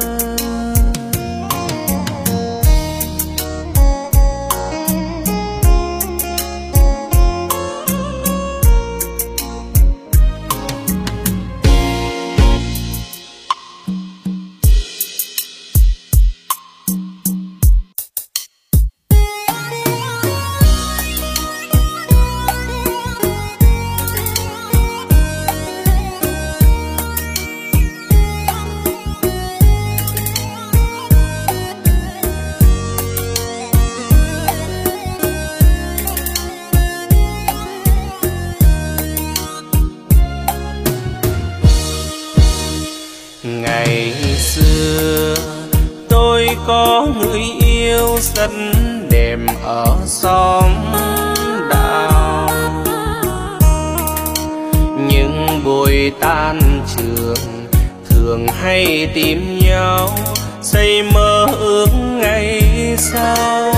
Có người yêu rất đẹp ở xóm đào, những buổi tan trường thường hay tìm nhau, xây mơ ước ngày sau.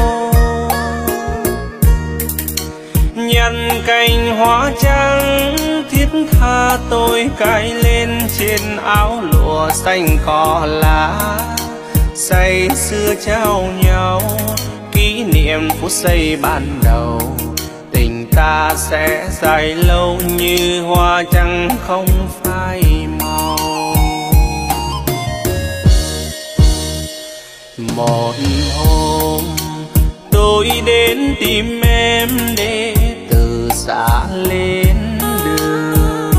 Nhặt cành hoa trắng thiết tha tôi cài lên trên áo lụa xanh cỏ lá, say xưa trao nhau kỷ niệm phút giây ban đầu. Tình ta sẽ dài lâu như hoa trắng không phai màu. Một hôm tôi đến tìm em để từ xa lên đường,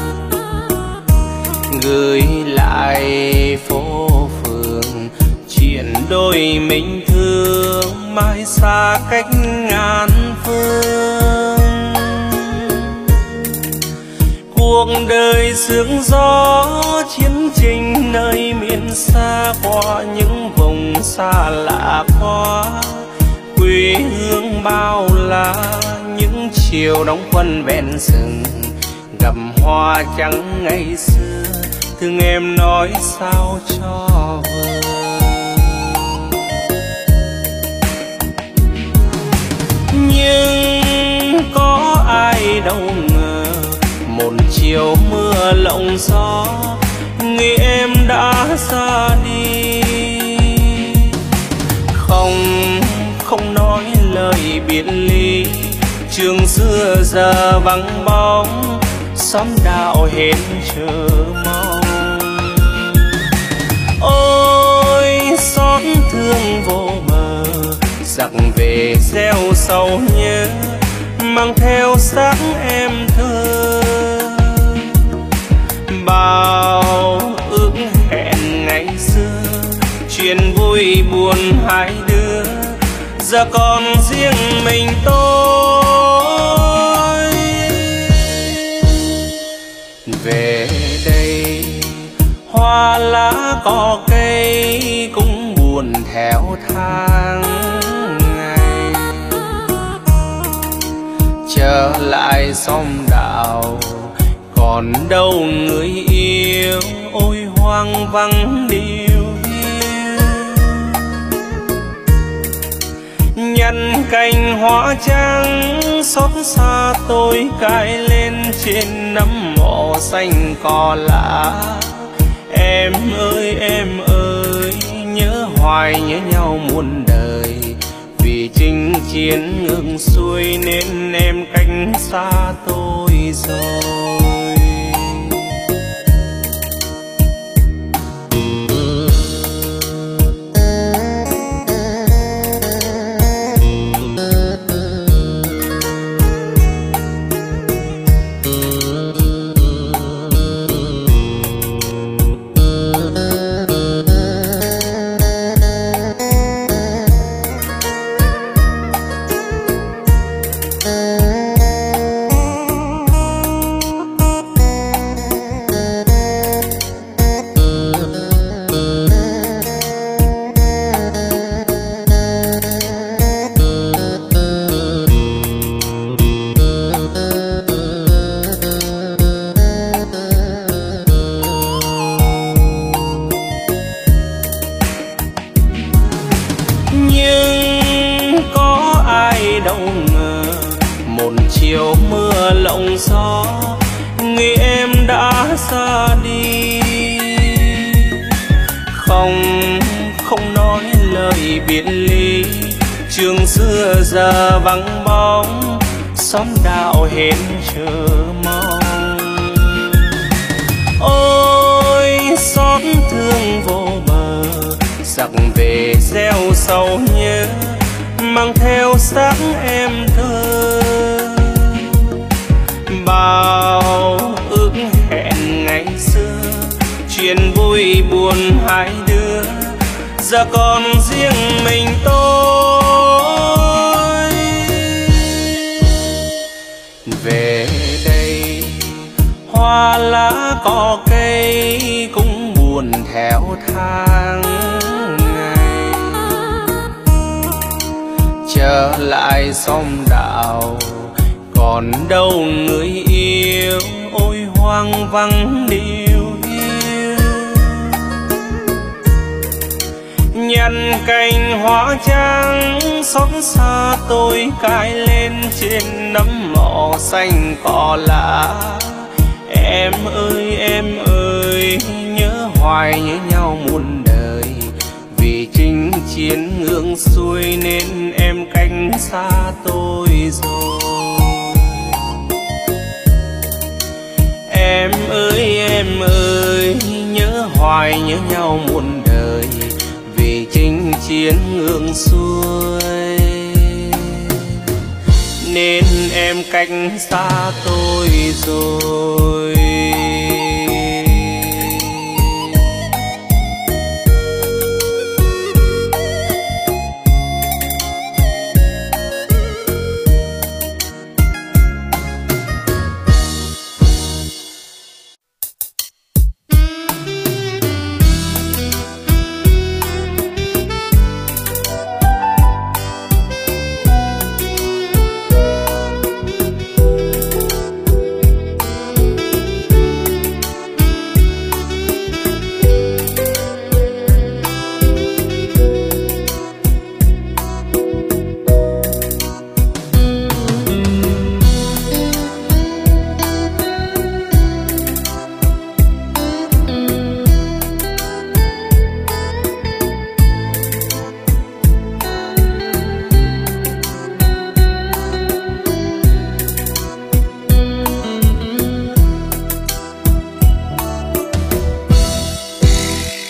gửi lại phố phường chuyện đôi mình thương mãi xa cách ngàn phương. cuộc đời sương gió chiến trình nơi miền xa, qua những vùng xa lạ quá quê hương bao la. Những chiều đóng quân ven rừng gặp hoa trắng ngày xưa, thương em nói sao cho vừa. Nhưng có ai đâu ngờ một chiều mưa lộng gió người em đã ra đi. Không không nói lời biệt ly, trường xưa giờ vắng bóng, xóm đạo hết chờ mong. Ôi xót thương vô bờ, giặc về gieo sầu nhớ, mang theo xác em thơ. Bao ước hẹn ngày xưa, chuyện vui buồn hai đứa, giờ còn riêng mình tôi. Về đây hoa lá cỏ cây cũng buồn theo tháng ngày, trở lại xóm đạo còn đâu người yêu, ôi hoang vắng điều hiu. Nhặt cành hoa trắng xót xa tôi cài lên trên nấm mộ xanh cỏ lá. Em ơi em ơi nhớ hoài nhớ nhau muôn đời, vì chinh chiến ngược xuôi nên em cách xa tôi rồi. Đâu ngờ một chiều mưa lộng gió người em đã ra đi. Không không nói lời biệt ly, trường xưa giờ vắng bóng, xóm đạo hết chờ mong. Ôi xót thương vô bờ, giặc về gieo sầu nhớ, mang theo xác em thơ. Bao ước hẹn ngày xưa, chuyện vui buồn hai đứa, giờ còn riêng mình tôi. Về đây hoa lá cỏ cây cũng buồn theo tháng ngày, trở lại xóm đạo còn đâu người yêu, ôi hoang vắng điều hiu. Nhặt cành hoa trắng xót xa tôi cài lên trên nấm mộ xanh cỏ lá. Em ơi em ơi nhớ hoài nhớ nhau muôn đời, vì chinh chiến ngược xuôi nên em cách xa tôi rồi. Em ơi em ơi nhớ hoài nhớ nhau muôn đời, vì chinh chiến ngược xuôi nên em cách xa tôi rồi.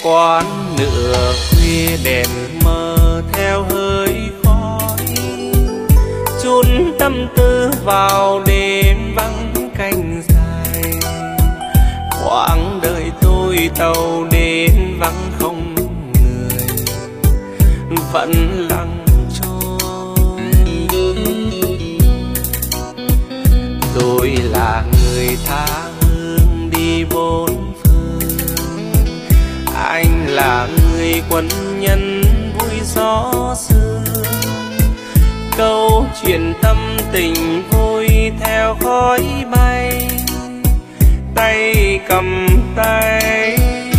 Quán nửa khuya đèn mờ theo hơi khói, chôn tâm tư vào đêm vắng canh dài. Quãng đời tôi tàu đến vắng không người, vẫn lặng trôi. Tôi là người tha hương đi bốn phương, anh là người quân nhân vui gió sương. Câu chuyện tâm tình vui theo khói bay, tay cầm tay.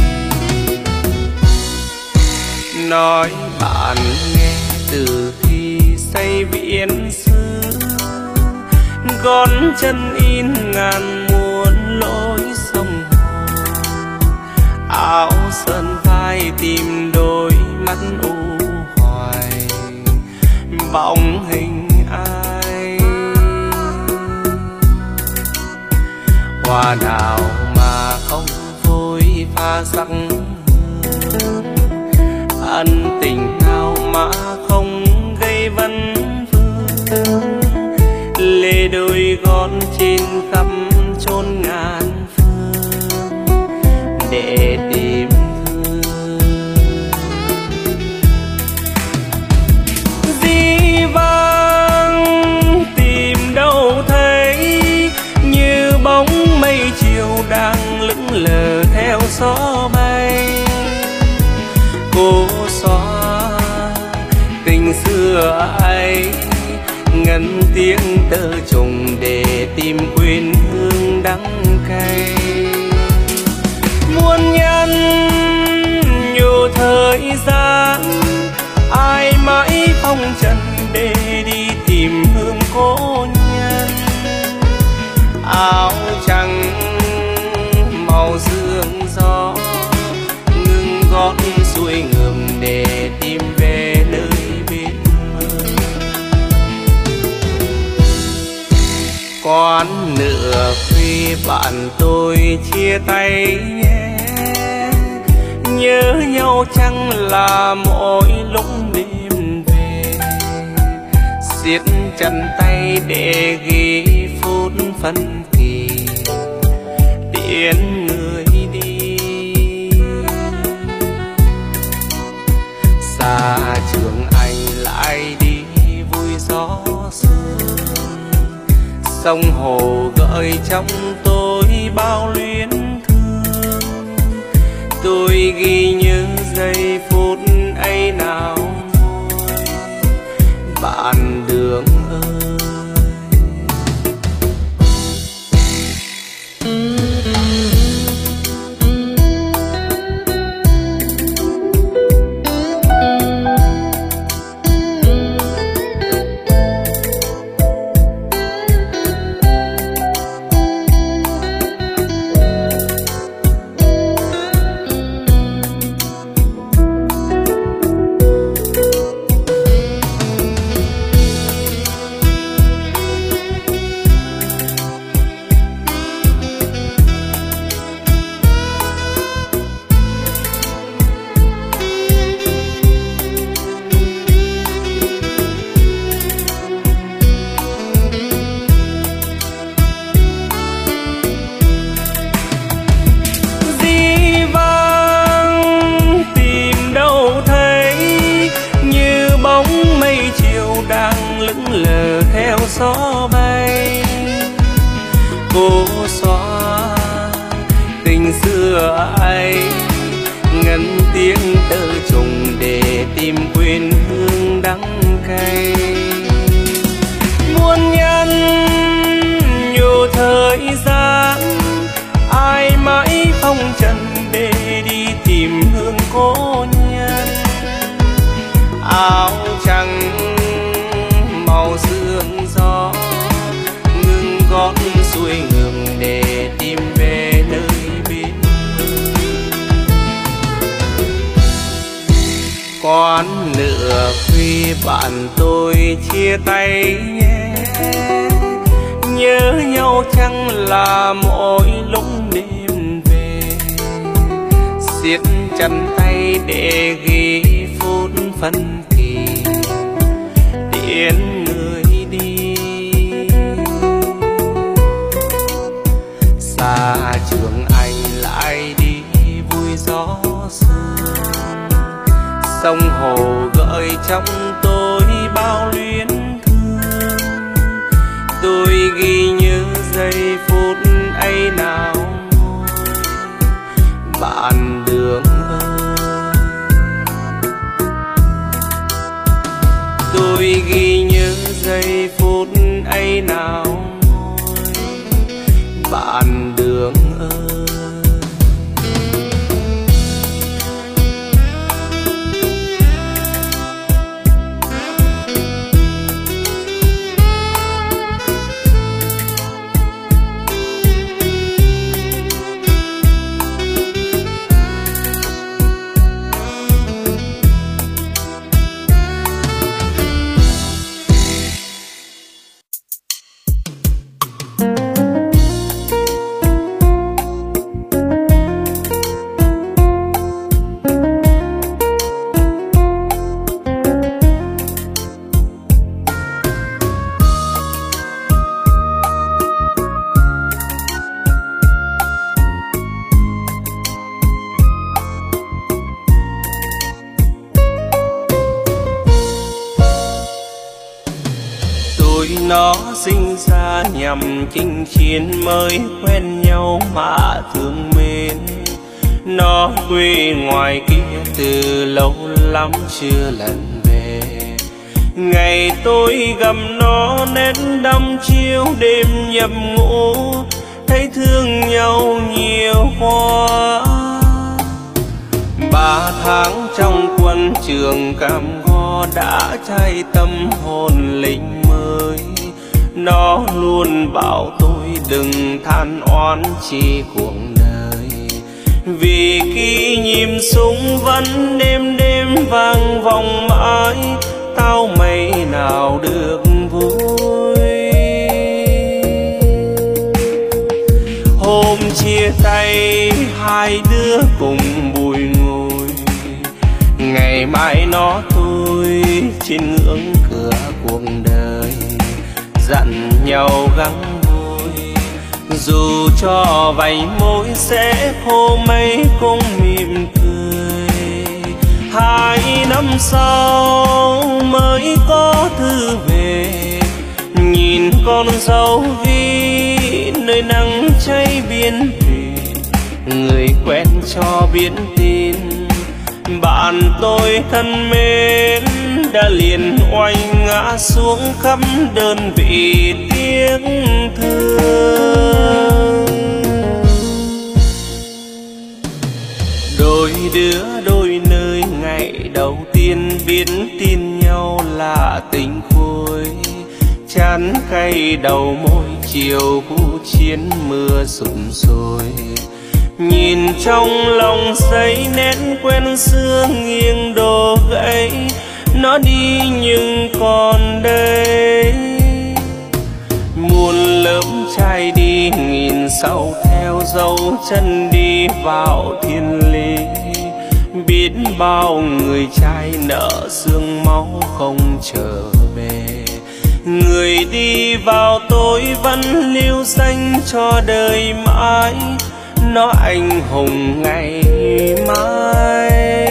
Nói bạn nghe từ khi say viễn xưa, gót chân in ngàn muôn lối sông hồ. Áo sơn vai tìm đôi mắt u hoài, bóng hình ai. Hoa nào mà không phôi pha sắc hương, ân tình nào mà không gây vấn vương. Lê đôi gót trên khắp chốn ngàn phương để tìm thương. Dĩ vãng tìm đâu thấy, như bóng mây chiều đang lững lờ theo gió bay. Cô xóa tình xưa ấy, ngân tiếng tơ trùng để tìm quên hương đắng cay. Muôn nhân nhiều thời gian, ai mãi phong trần để đi tìm hương cố nhân. Áo trắng màu sương gió, ngừng gót xuôi ngược để tìm về nơi bên mơ. Quán nửa khuya bạn tôi chia tay nhé, nhớ nhau chẳng là mỗi lúc đêm về. Siết chặt tay để ghi phút phân kỳ, tiễn người đi. Xa trường anh lại đi vui gió sương, sông hồ gợi trong tôi bao luyến thương. Tôi ghi nhớ giây phút ấy nào vui, bạn đường ơi. Lờ theo gió bay. Cô xóa tình xưa ấy, ngân tiếng tơ trùng để tìm quên hương đắng cay. Muôn nhân nhiều thời gian, ai mãi phong trần để đi tìm hương cố nhân. Áo trắng màu sương gió, ngừng gót xuôi ngược để tìm về nơi bên. Quán nửa khuya bạn tôi chia tay nhé, nhớ nhau chẳng là mỗi lúc đêm về. siết chặt tay để ghi phút phân kỳ tiễn người đi. Xa trường anh lại đi vui gió sương, sông hồ gợi trong tôi bao luyến thương. Tôi ghi nhớ giây phút ấy nào bạn đường ơi. Tôi ghi nhớ giây phút ấy nào bạn đường ơi. Nó sinh ra nhằm chinh chiến mới quen nhau mà thương mến. Nó quê ngoài kia từ lâu lắm chưa lần về. Ngày tôi gặp nó nén đăm chiếu đêm nhập ngũ, thấy thương nhau nhiều quá. Ba tháng trong quân trường Cam Go đã cháy tâm hồn lính mới. Nó luôn bảo tôi đừng than oán chi cuộc đời, vì kỷ niệm súng vẫn đêm đêm vang vọng mãi. Tao mày nào được vui. Hôm chia tay hai đứa cùng bùi ngùi, ngày mai nó tôi trên ngưỡng cửa cuộc đời. Dặn nhau gắng vui, dù cho vành môi sẽ khô mấy cũng mỉm cười. Hai năm sau mới có thư về, nhìn con dâu ghi nơi nắng cháy biển thủy. Người quen cho biết tin bạn tôi thân mến đã liền oanh ngã xuống khắp đơn vị tiếc thương. Đôi đứa đôi nơi ngày đầu tiên biết tin nhau là tình khôi. Chán cay đầu môi chiều vũ chiến mưa sụm sôi. Nhìn trong lòng giấy nét quen xưa nghiêng đổ gãy. Nó đi nhưng còn đây, muôn lớp trai đi nghìn sau theo dấu chân đi vào thiên lý. Biết bao người trai nợ xương máu không trở về. Người đi vào tôi vẫn lưu danh cho đời mãi. Nó anh hùng ngày mai.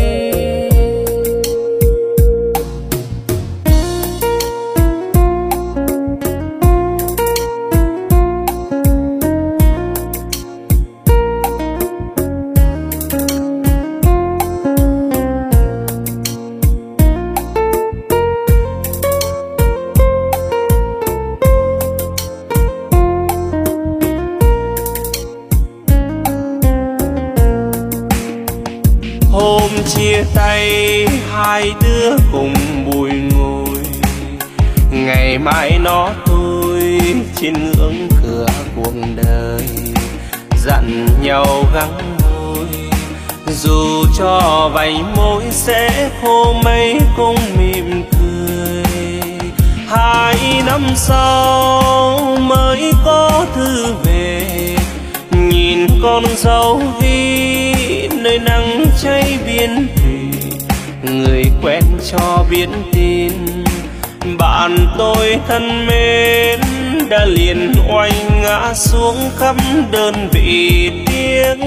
Hôm chia tay hai đứa cùng bùi ngùi, ngày mai nó tôi trên ngưỡng cửa cuộc đời. Dặn nhau gắng vui, dù cho vành môi sẽ khô mấy cũng mỉm cười. Hai năm sau mới có thư về, nhìn con dâu ghi nơi nắng cháy biển thủy, người quen cho biết tin bạn tôi thân mến đã liền oanh ngã xuống khắp đơn vị tiếc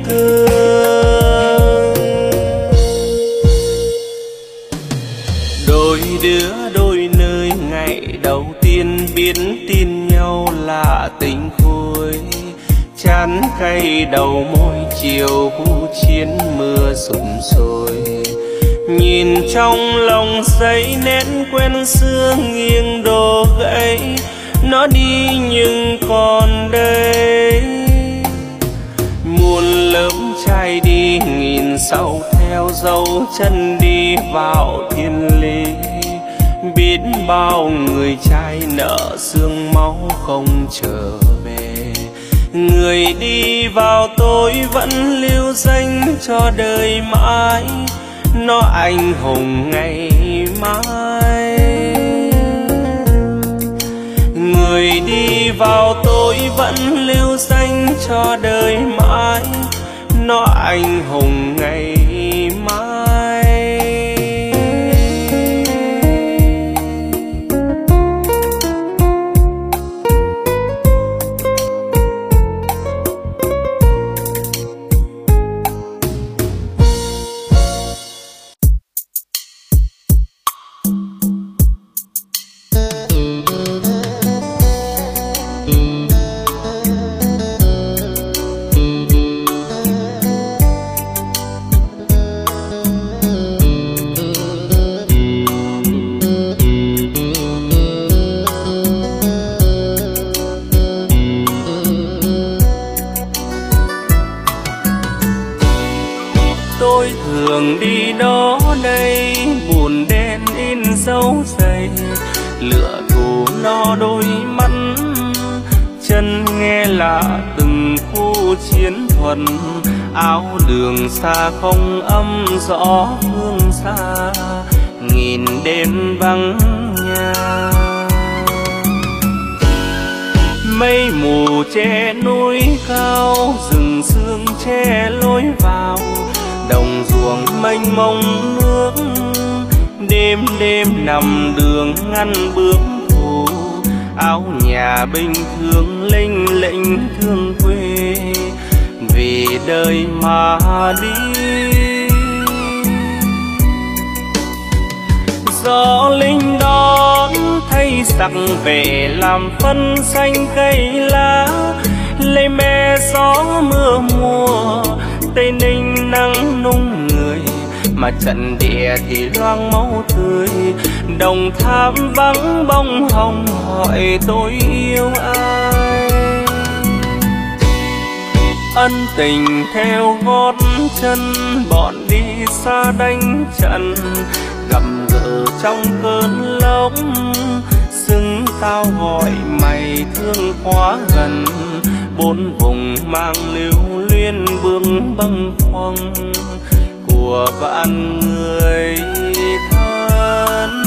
thương. Đôi đứa đôi nơi ngày đầu tiên biết tin nhau là tình khôi, chán cay đầu môi chiều khu chiến mưa sụp sôi. Nhìn trong lòng giấy nét quen xưa nghiêng đổ gãy, nó đi nhưng còn đây. Muôn lớp trai đi nghìn sau theo dấu chân đi vào thiên lý, biết bao người trai nợ xương máu không trở về. Người đi vào tôi vẫn lưu danh cho đời mãi, nó anh hùng ngày mai. Người đi vào tôi vẫn lưu danh cho đời mãi, nó anh hùng ngày mai. Thường đi đó đây buồn đen in dấu dày, lửa thù no đôi mắt chân nghe là từng khu chiến thuần. Áo đường xa không âm rõ phương xa, nghìn đêm vắng nhà. Mây mù che núi cao, rừng sương che lối vào, đồng ruộng mênh mông nước. Đêm đêm nằm đường ngăn bước thù, áo nhà bình thường lênh lệnh thương quê, vì đời mà đi. Gió linh đón thay giặc về làm phân xanh cây lá, lấy me gió mưa mùa Tây Ninh nắng nung người, mà trận địa thì loang máu tươi. Đồng Tháp vắng bông hồng hỏi tôi yêu ai. Ân tình theo gót chân bọn đi xa đánh trận, gặp gỡ trong cơn lốc xứng tao gọi mày thương quá gần. Bốn vùng mang lưu luyến bước bâng khuâng của vạn người thân.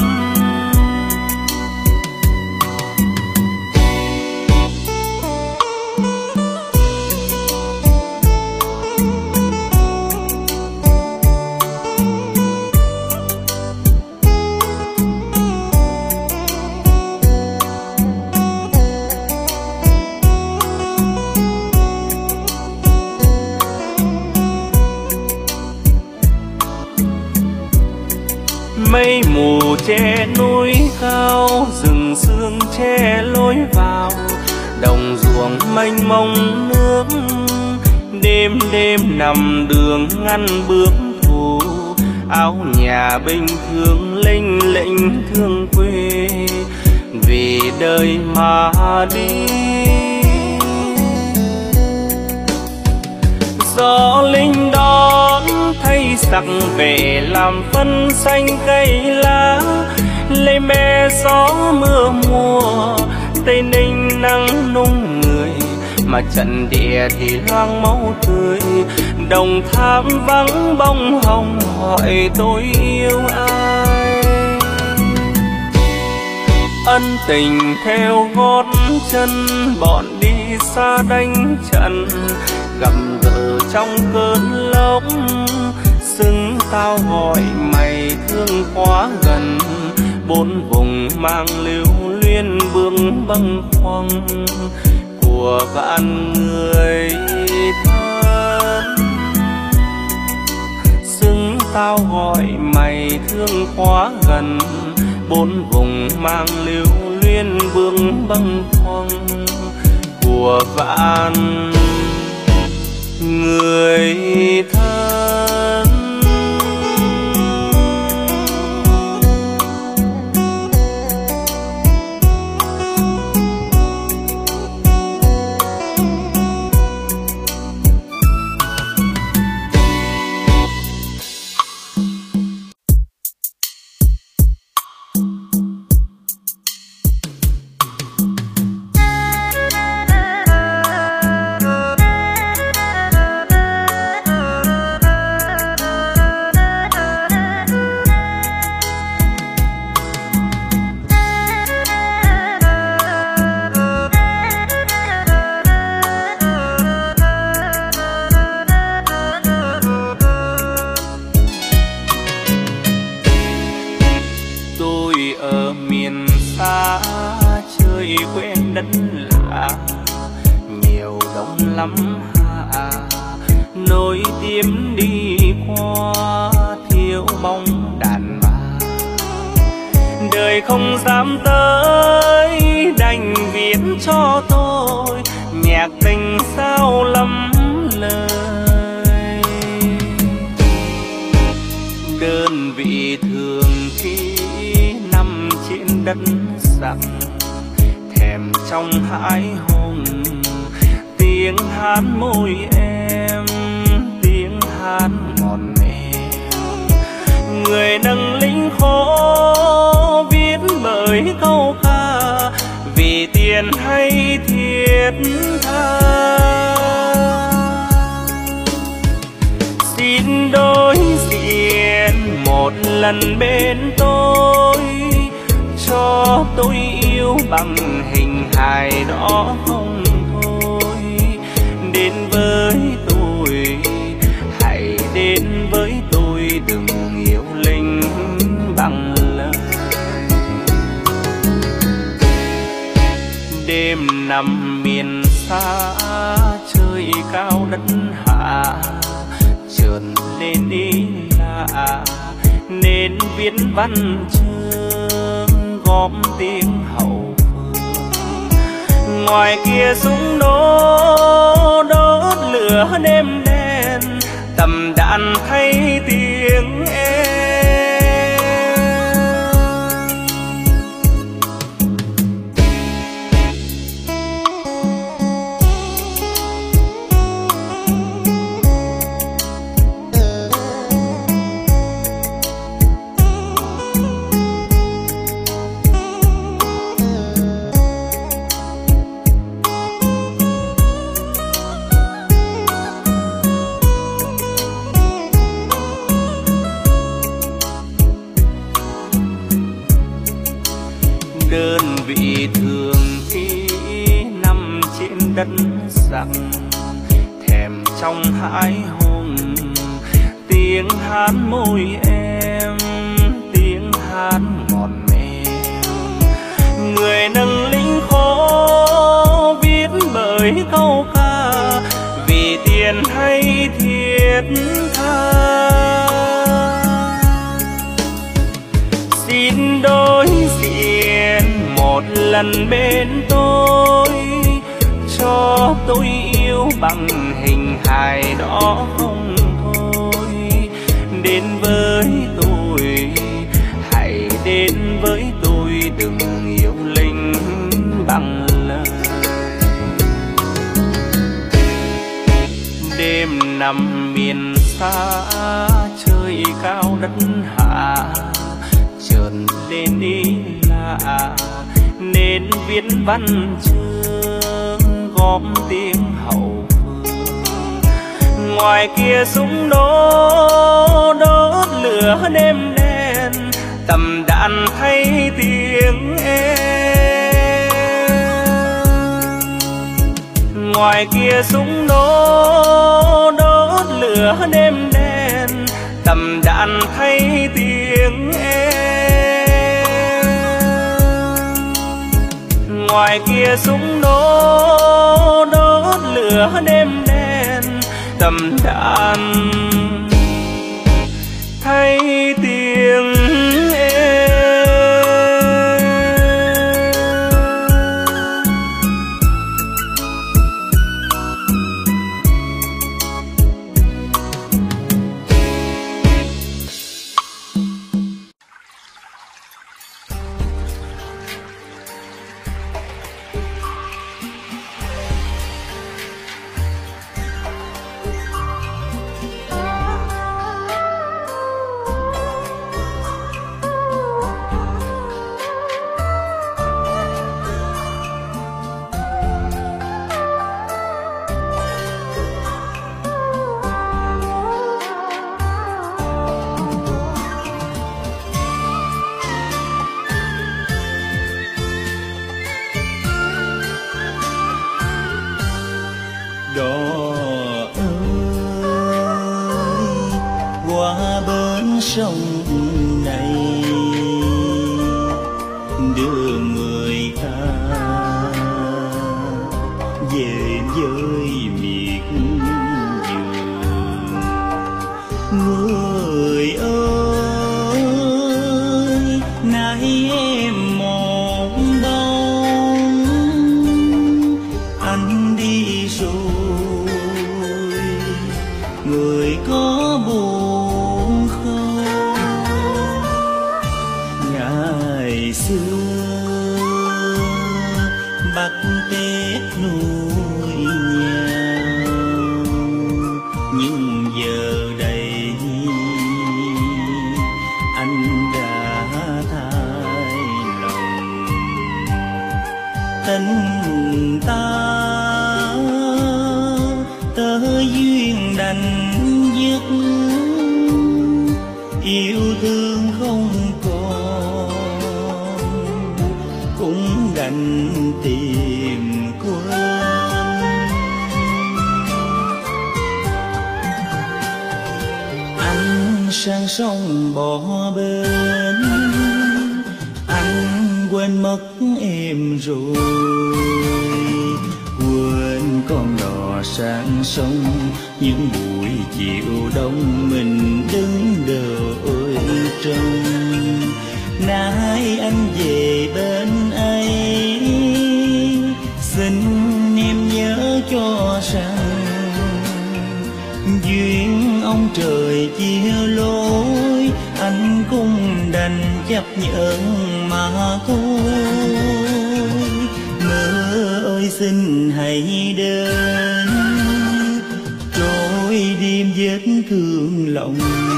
Mây mù che núi cao, rừng sương che lối vào, đồng ruộng mênh mông nước. Đêm đêm nằm đường ngăn bước thù, áo nhà bình thường lênh lệnh thương quê, vì đời mà đi. Gió linh đón thay giặc về làm phân xanh cây lá, lấy me gió mưa mùa Tây Ninh nắng nung người, mà trận địa thì loang máu tươi. Đồng Tháp vắng bông hồng hỏi tôi yêu ai. Ân tình theo gót chân bọn đi xa đánh trận, gặp gỡ trong cơn lâu gốc, xứng tao gọi mày thương quá gần. Bốn vùng mang lưu luyến bướng bâng khuâng của vạn người thân. Xứng tao gọi mày thương quá gần. Bốn vùng mang lưu luyến bướng bâng khuâng của vạn người thân. Không dám tới đành viết cho tôi nhạc tình sao lắm lời. Đơn vị thường khi nằm trên đất sặc, thèm trong hãi hùng tiếng hát môi em, tiếng hát ngọt ngào. Người nâng lính khổ viết bởi câu ca, vì tiền hay thiết tha. Xin đối diện một lần bên tôi, cho tôi yêu bằng hình hài đó không thôi. Đến với tôi, hãy đến với tôi, đừng yêu linh bằng lời. Đêm nằm miền xa, trời cao đất hạ, chợt lên đi lạ nên viết văn chương góp tiếng hậu phương. Ngoài kia súng nổ đốt lửa đêm đen, tầm đạn thay tiếng em. Đơn vị thường khi nằm trên đất sặc, thèm trong hãi hùng tiếng hát môi em, tiếng hát ngọt mềm. Người nâng lính khổ viết bởi câu ca, vì tiền hay thiết tha. Xin đối diện một lần bên tôi, cho tôi yêu bằng hình hài đó không thôi. Đến với tôi, hãy đến với tôi, đừng yêu linh bằng lời. Đêm nằm miền xa, trời cao đất hạ, chợt lên đi lạ nên viết văn chương góp tiếng hậu phương. Ngoài kia súng nổ đốt lửa đêm đen, tầm đạn thay tiếng em. Ngoài kia súng nổ đốt lửa đêm ngoài kia súng nổ đốt lửa đêm đen tầm đàn thay tiếng êm. Sông này đưa người ta về với miệt vườn. Người ơi nay em một bóng anh đi rồi, người có buồn không? Ngày xưa bắt Tết nuôi nhau, nhưng giờ đây anh đã thay lòng. Tình ta tới duyên đành dứt, yêu thương không còn cũng đành tìm quên. Anh sang sông bỏ bên, anh quên mất em rồi, quên con đò sang sông những buổi chiều đông mình đứng đợi trông. Nay anh về bên ấy, xin em nhớ cho rằng duyên ông trời chia lối, anh cũng đành chấp nhận mà thôi. Mơ ơi xin hãy đến, trôi đêm vết thương lòng,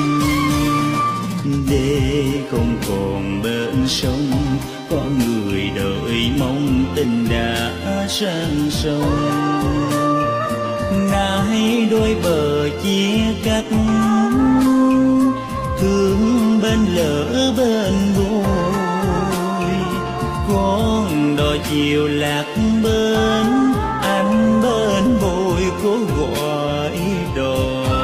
để không còn bên sông có người đợi mong tình đã sang sông. Nay đôi bờ chia cách, thương bên lỡ bên bồi, con đò chiều lạc bên, anh bên bồi cố gọi đò.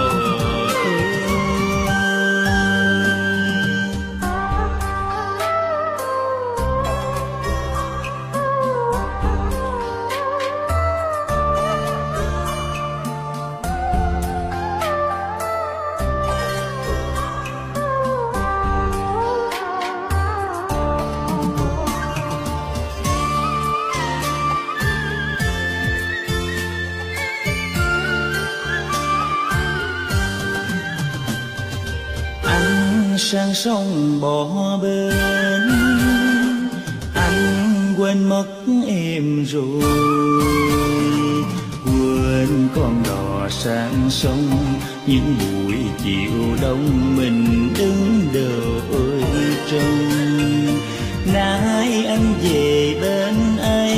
Sang sông bỏ bên, anh quên mất em rồi, quên con đò sang sông những buổi chiều đông mình đứng đợi trông. Nay anh về bên ấy,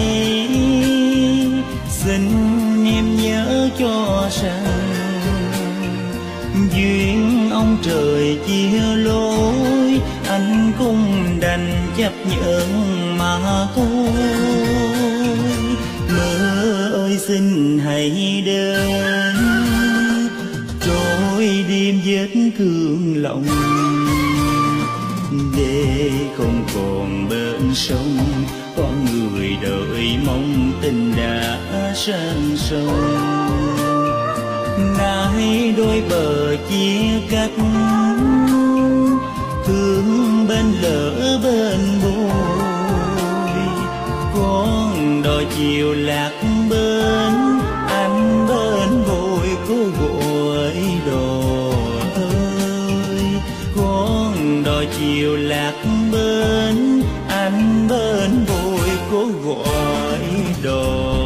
xin em nhớ cho rằng duyên ông trời chia lối, anh cũng đành chấp nhận mà thôi. Mơ ơi xin hãy đến, trôi đêm vết thương lòng, để không còn bên sông con người đợi mong tình đã sang sông. Nay đôi bờ chia cách, thương bên lỡ bên bồi, con đò chiều lạc bên, anh bên bồi cô gọi đò ơi. Con đò chiều lạc bên, anh bên bồi cô gọi đò.